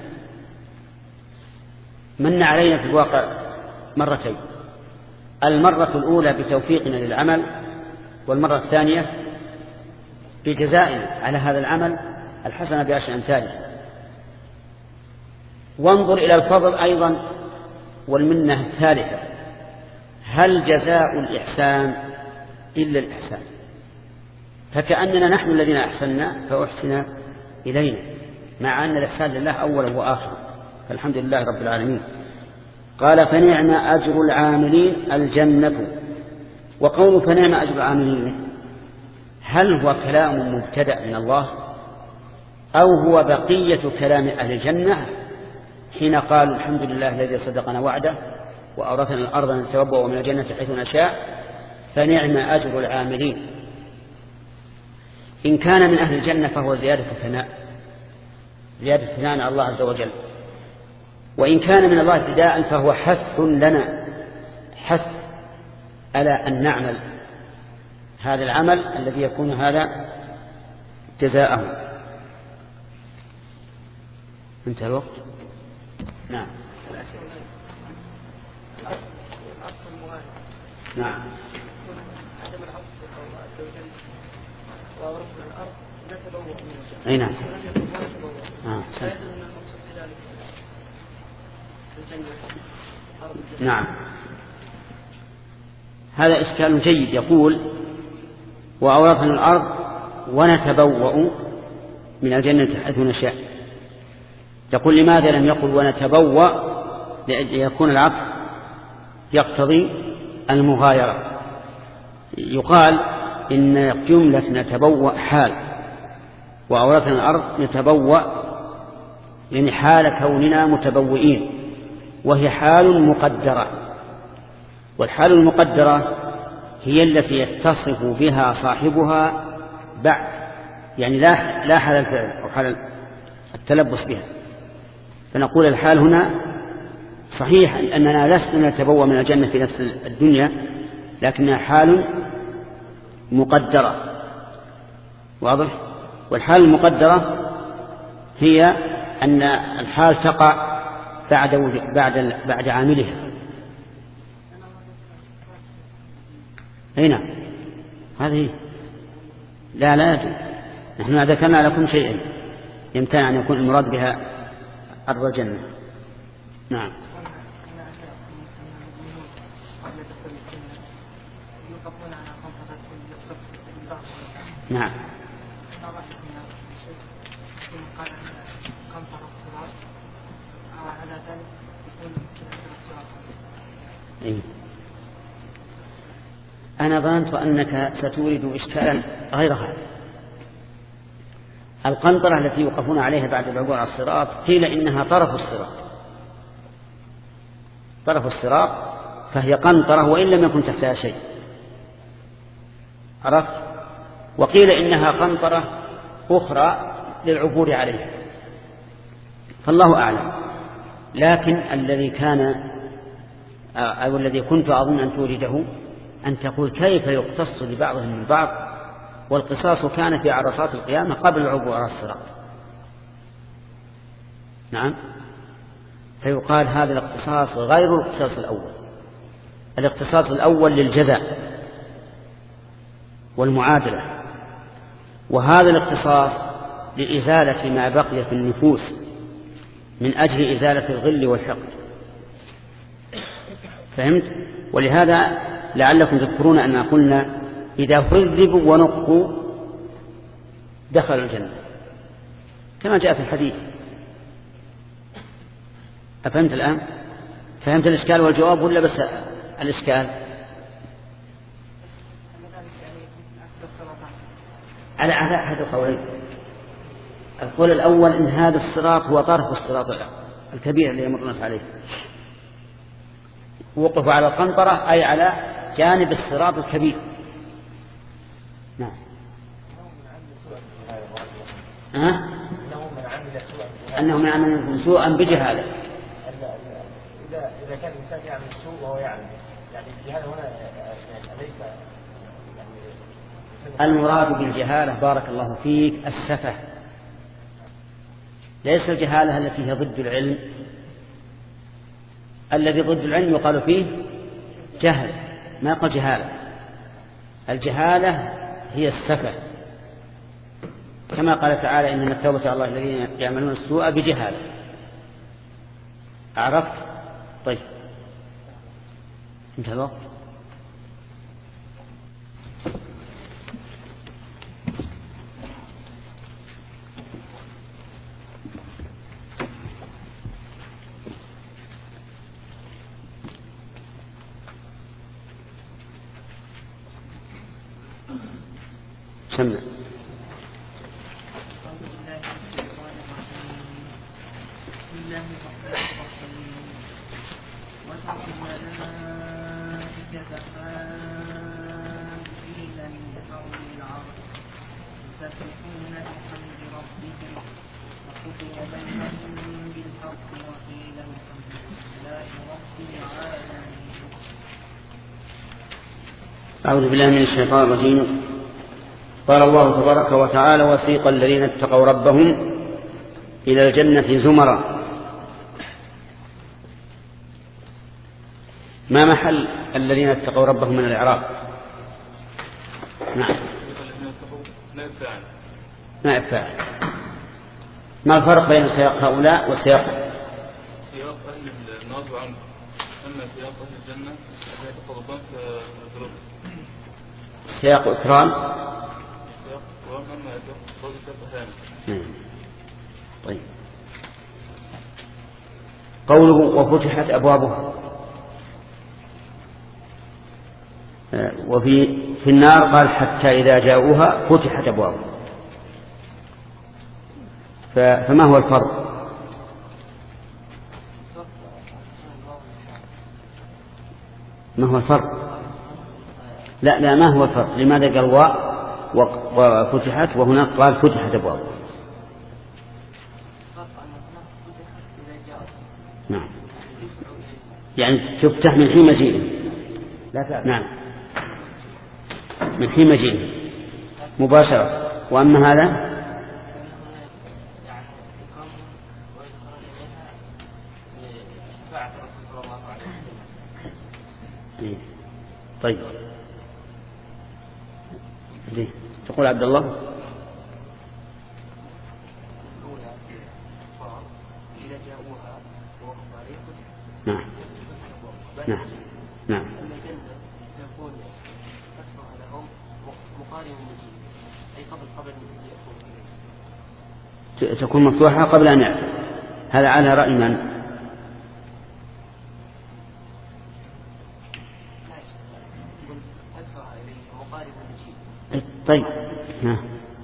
من علينا في الواقع مرتين، المرة الأولى بتوفيقنا للعمل، والمرة الثانية بجزائنا على هذا العمل الحسنة بعشر أمثاله. وانظر إلى الفضل أيضا والمنة الثالثة، هل جزاء الإحسان إلا الإحسان؟ فكأننا نحن الذين أحسننا فأحسن إلينا، مع أن الإحسان لله أولا وآخرا، فالحمد لله رب العالمين. قال فنعم أجر العاملين الجنة. وقول فنعم أجر العاملين هل هو كلام مبتدأ من الله أو هو بقية كلام أهل الجنة حين قالوا الحمد لله الذي صدقنا وعده وأورثنا الأرض نتبوأ من الجنة حيث نشاء فنعم أجر العاملين؟ إن كان من أهل الجنة فهو زيادة ثناء، زيادة ثناء على الله عز وجل، وإن كان من الله ابتداء فهو حث لنا، حث على أن نعمل هذا العمل الذي يكون هذا جزاءه. انتهى الوقت. نعم نعم عدم العطف عز وجل وورثنا الأرض نتبوأ من الجنة. أي نعم. آه. فيدل أن المقصود بذلك الجنة أرض الجنة. نعم. هذا إشكال جيد. يقول وأورثنا الأرض ونتبوأ من الجنة حيث نشاء. يقول لماذا لم يقل ونتبوأ؟ ليكون العطف يقتضي المغايرة. يقال إن جملة نتبوأ حال، وأورثنا الأرض نتبوأ يعني حال كوننا متبوئين، وهي حال مقدرة، والحال المقدرة هي التي يتصف بها صاحبها بعد، يعني لا لا حال الفعل أو حال التلبس بها. فنقول الحال هنا صحيح أننا لسنا نتبوأ من الجنة في نفس الدنيا، لكنها حال مقدرة. واضح؟ والحال المقدرة هي أن الحال تقع بعد بعد بعد عاملها. هنا هذه لا لا يجوز. نحن ذكرنا لكم شيئا يمتنع أن يكون المراد بها أرض الجنة. نعم. نعم. إيه؟ أنا ظننت أنك ستورد إشكالا غير هذا. القنطرة التي يوقفون عليها بعد العبور على الصراط قيل إنها طرف الصراط، طرف الصراط، فهي قنطرة وإن لم يكن تحتها شيء. عرفت؟ وقيل إنها قنطرة أخرى للعبور عليها، فالله أعلم. لكن الذي كان أو الذي كنت أظن أن تورده أن تقول كيف يقتص لبعضهم من بعض، والقصاص كان في عرصات القيامة قبل العبور على الصراط. نعم. فيقال هذا الاقتصاص غير الاقتصاص الأول. الاقتصاص الأول للجزاء والمعادلة، وهذا الاقتصاص لإزالة ما بقي في النفوس من أجل إزالة الغل والحقد. فهمت؟ ولهذا لعلكم تذكرون أننا قلنا إذا كذبوا ونقوا دخلوا الجنة كما جاء في الحديث. أفهمت الآن؟ فهمت الإشكال والجواب ولا بس الإشكال؟ على أحد القولين. القول الأول إن هذا الصراط هو طرف الصراط الكبير اللي يمر الناس عليه، وقفوا على القنطرة أي على جانب الصراط الكبير. نعم. ها؟ أنه من عمل سوءا بجهالة. إذا إذا كان الإنسان يعمل السوء وهو يعلم، يعني الجهالة هنا ليس يعني المراد بالجهالة بارك الله فيك السفة، ليس الجهالة التي هي ضد العلم. الذي ضد العلم يقال فيه جهل، ما يقال جهالة. الجهالة هي السفة، كما قال تعالى إنما التوبة على الله الذين يعملون السوء بجهالة. عرفت؟ طيب انتهى الوقت. سمع. أعوذ بالله من الشيطان الرجيم. قال الله تبارك وتعالى: وسيق الذين اتقوا ربهم إلى الجنة زمرا. ما محل الذين اتقوا ربهم من الإعراب؟ نعم، نائب فاعل. ما الفرق بين سياق هؤلاء وسياق سياق أهل النار وعنه؟ أما سياق أهل الجنة فيتقربان كذرب. سياق إكرام، سياق إكرام، أما سياق إهانة. طيب. قوله وفتحت أبوابها، وفي في النار قال حتى إذا جاءوها فتحت أبوابها. فما هو الفرق؟ ما هو الفرق؟ لا لا ما هو الفرق؟ لماذا قال واء وفتحت وهناك قال فتحت أبوابها؟ نعم، يعني تفتح من حين مجيئه. نعم، من حين مجيئه مباشرة. وأما هذا طيب. دي. تقول عبد الله نعم نعم نعم تكون مفتوحة قبل أن يأتي. هذا على رأي من؟ طيب. ها.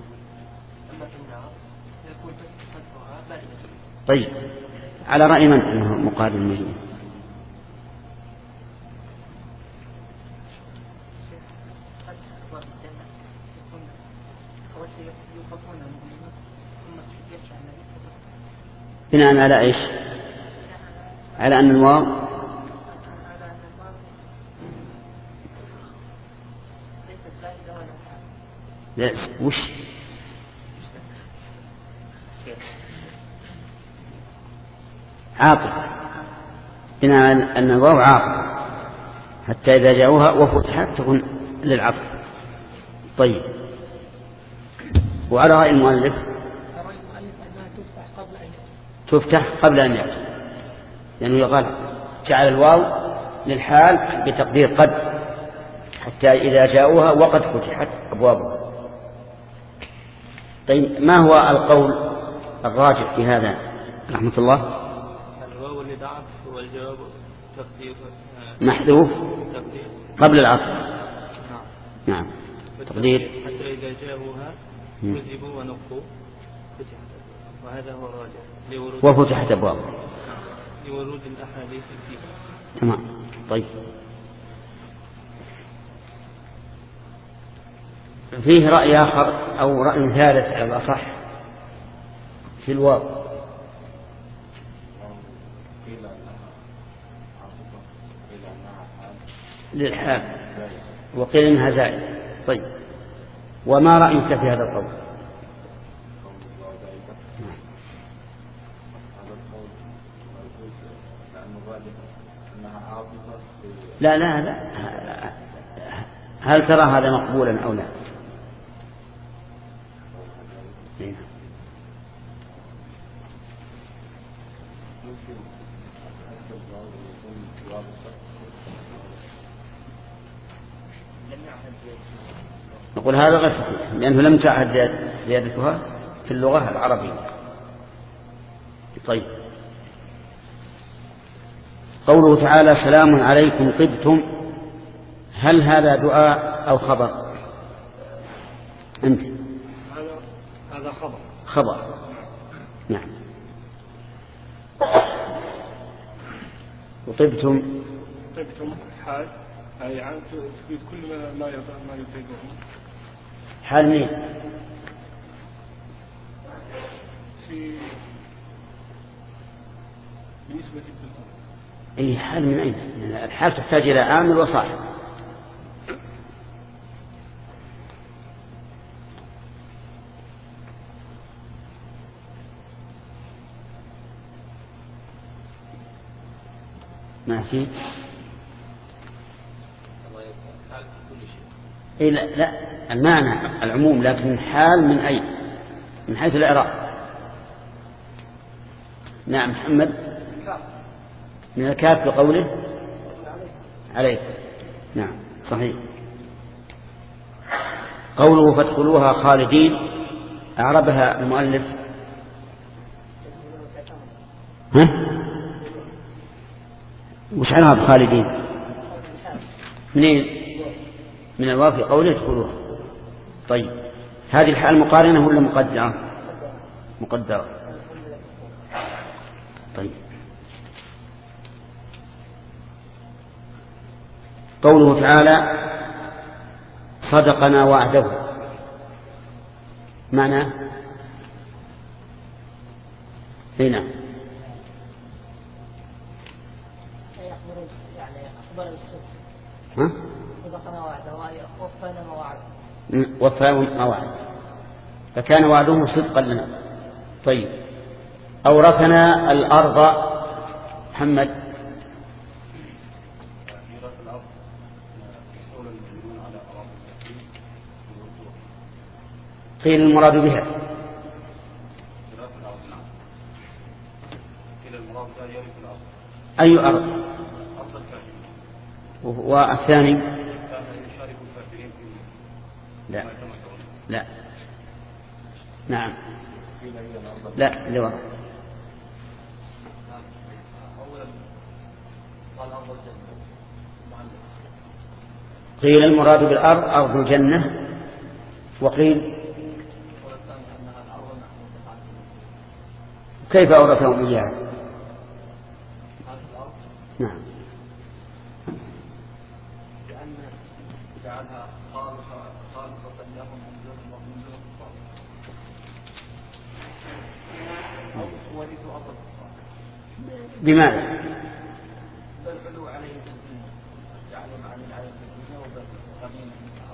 طيب، على رأي من أنه مقارب المجيء؟ بناء على إيش؟ على أن الواو لا وش عاطف، بناء على أن الواو عاطف حتى إذا جاءوها وفتحت تكون للعطف. طيب. وعلى رأي المؤلف تفتح قبل أن يأتي، لأنه يقال جعل الواو للحال بتقدير قد، حتى إذا جاءوها وقد فتحت أبوابها. طيب، ما هو القول الراجح في هذا رحمة الله؟ الواو اللي دعت هو الجواب تقدير محذوف قبل العطف. نعم نعم تقدير حتى إذا جاءوها كذبوا ونقوا فتحت، وهذا هو الراجح وفتحت أبوابها لورود الأحاديث فيها. تمام. طيب، فيه رأي آخر أو رأي ثالث على الأصح في الواو. للحال وقيل إنها زائدة. طيب، وما رأيك في هذا القول؟ لا لا لا هل ترى هذا مقبولا أو لا؟ نقول هذا غير صحيح، لأنه لم تعهد زيادتها في اللغة العربية. طيب، قوله تعالى سلام عليكم طبتم، هل هذا دعاء أو خبر؟ أنت هذا هذا خبر خبر. نعم. وطبتم طبتم حال أي عن تفيد كل ما ما ما يفيده. حال مين؟ في بالنسبة للطب. أي حال من أين؟ الحال تحتاج إلى عامل وصاحب. ما في. إيه لا, لا المعنى العموم، لكن حال من أي؟ من حيث الإعراب. نعم محمد. من الكاف بقوله عليه. نعم صحيح. قوله فادخلوها خالدين أعربها المؤلف. ها؟ وش عرب خالدين؟ منين؟ من الواو في قوله ادخلوها. طيب هذه الحال مقارنة ولا مقدرة؟ مقدرة. طيب قوله تعالى صدقنا وعده معنى هنا يعني أخبر بالصدق. ها؟ صدقنا وعده ووفانا ما وعد. وفانا ما وعد، فكان وعده صدقا لنا. طيب أورثنا الأرض. محمد. قيل المراد بها أي أرض؟ والثاني لا لا نعم لا لورا. قيل المراد بالأرض أرض الجنة، وقيل كيف أورثهم إياها؟ نعم لأن جعلها خالصة لهم من دون ومن دون أو ورثوا أرض بماذا؟ بالعلو عليه الدنيا، جعلهم عليه عليه الدنيا وبالغمين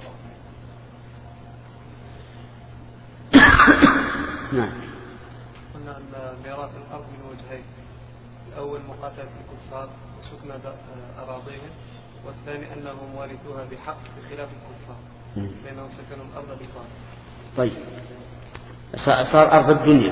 نعم. قلنا أن ميراث الأرض من وجهين، الأول مقاتلة الكفار وسكن أراضيهم، والثاني أنهم وارثوها بحق بخلاف الكفار لأنهم سكنوا الأرض بطاعة. طيب صار أرض الدنيا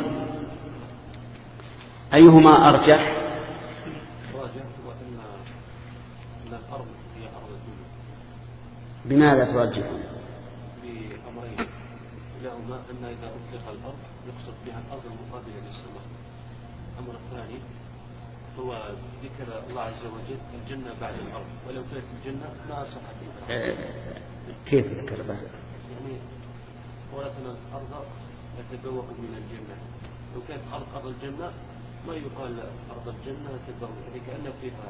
أيهما أرجح؟ الراجح هو أن الأرض هي أرض الدنيا. بماذا ترجحون؟ بأمرين، لهما أن إذا أطلق الأرض يقصد بها الأرض المقابلة للسماء. الأمر الثاني هو ذكر الله عز وجل الجنة بعد الأرض، ولو كانت الجنة ما صحت فيها. كيف ذكر بعد؟ يعني ورثنا الأرض نتبوأ من الجنة، لو كانت أرض أرض الجنة ما يقال أرض الجنة نتبوأ، يعني كأن فيها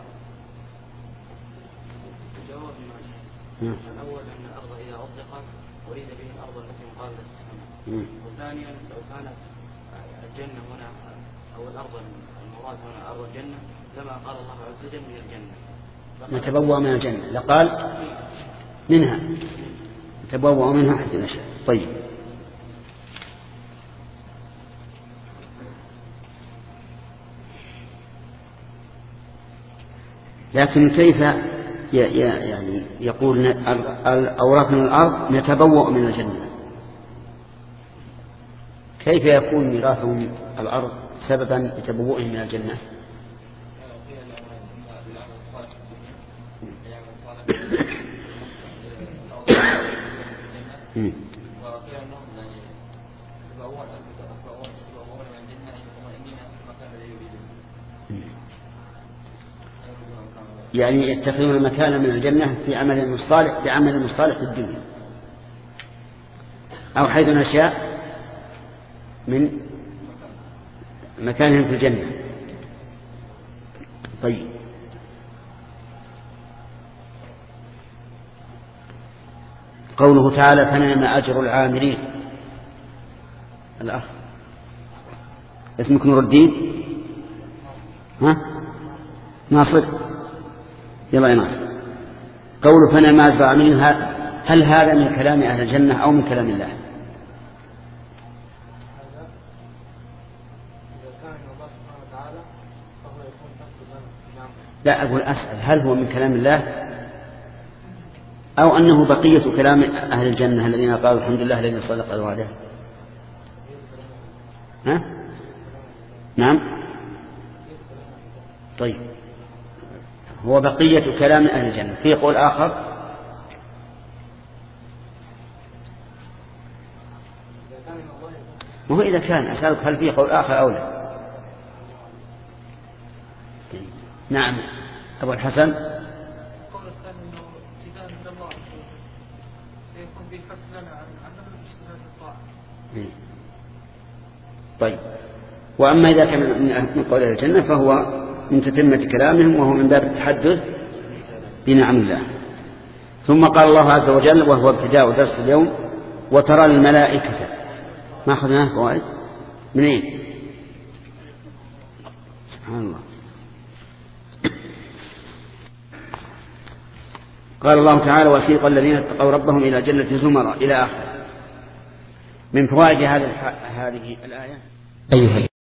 جواب ما الأول أن الأرض إذا أطلقت أريد به الأرض التي مقابلة السماء، وثانيا لو كانت الجنة هنا أو الأرض المراد هنا أرض الجنة لما قال الله عز وجل من الجنة نتبوأ من الجنة، لقال منها نتبوأ منها حيث نشاء. طيب لكن كيف يعني يقول أورثنا الأرض نتبوأ من الجنة؟ كيف يكون ميراثهم الأرض سببا لتبوؤهم من الجنة؟ يعني يتخذون المكان من الجنة في عمل الصالح في عمل الصالح في الدنيا. أو حيث نشاء من مكانهم في الجنة. طيب قوله تعالى فنعم أجر العاملين. الأخ اسمك نور الدين؟ ها ناصر؟ يلا يا ناصر. قوله فنعم أجر العاملين هل هذا من كلام أهل الجنة أو من كلام الله؟ لا أقول أسأل هل هو من كلام الله أو أنه بقية كلام أهل الجنة الذين قالوا الحمد لله الذي صدق الوعد؟ ها؟ نعم. طيب هو بقية كلام أهل الجنة. في قول آخر وهو إذا كان أسألك هل في قول آخر أو لا؟ نعم أبو الحسن. طيب وأما إذا كان من قول أهل الجنة فهو من تتمة كلامهم وهو من باب التحدث بنعم الله. ثم قال الله عز وجل وهو ابتداء درس اليوم وترى الملائكة. ما أخذناه فوائد منين؟ إيه؟ سبحان الله. قال الله تعالى وسيق الذين اتقوا ربهم إلى جنة زمرا إلى آخر. من فوائد هذه الآية أيها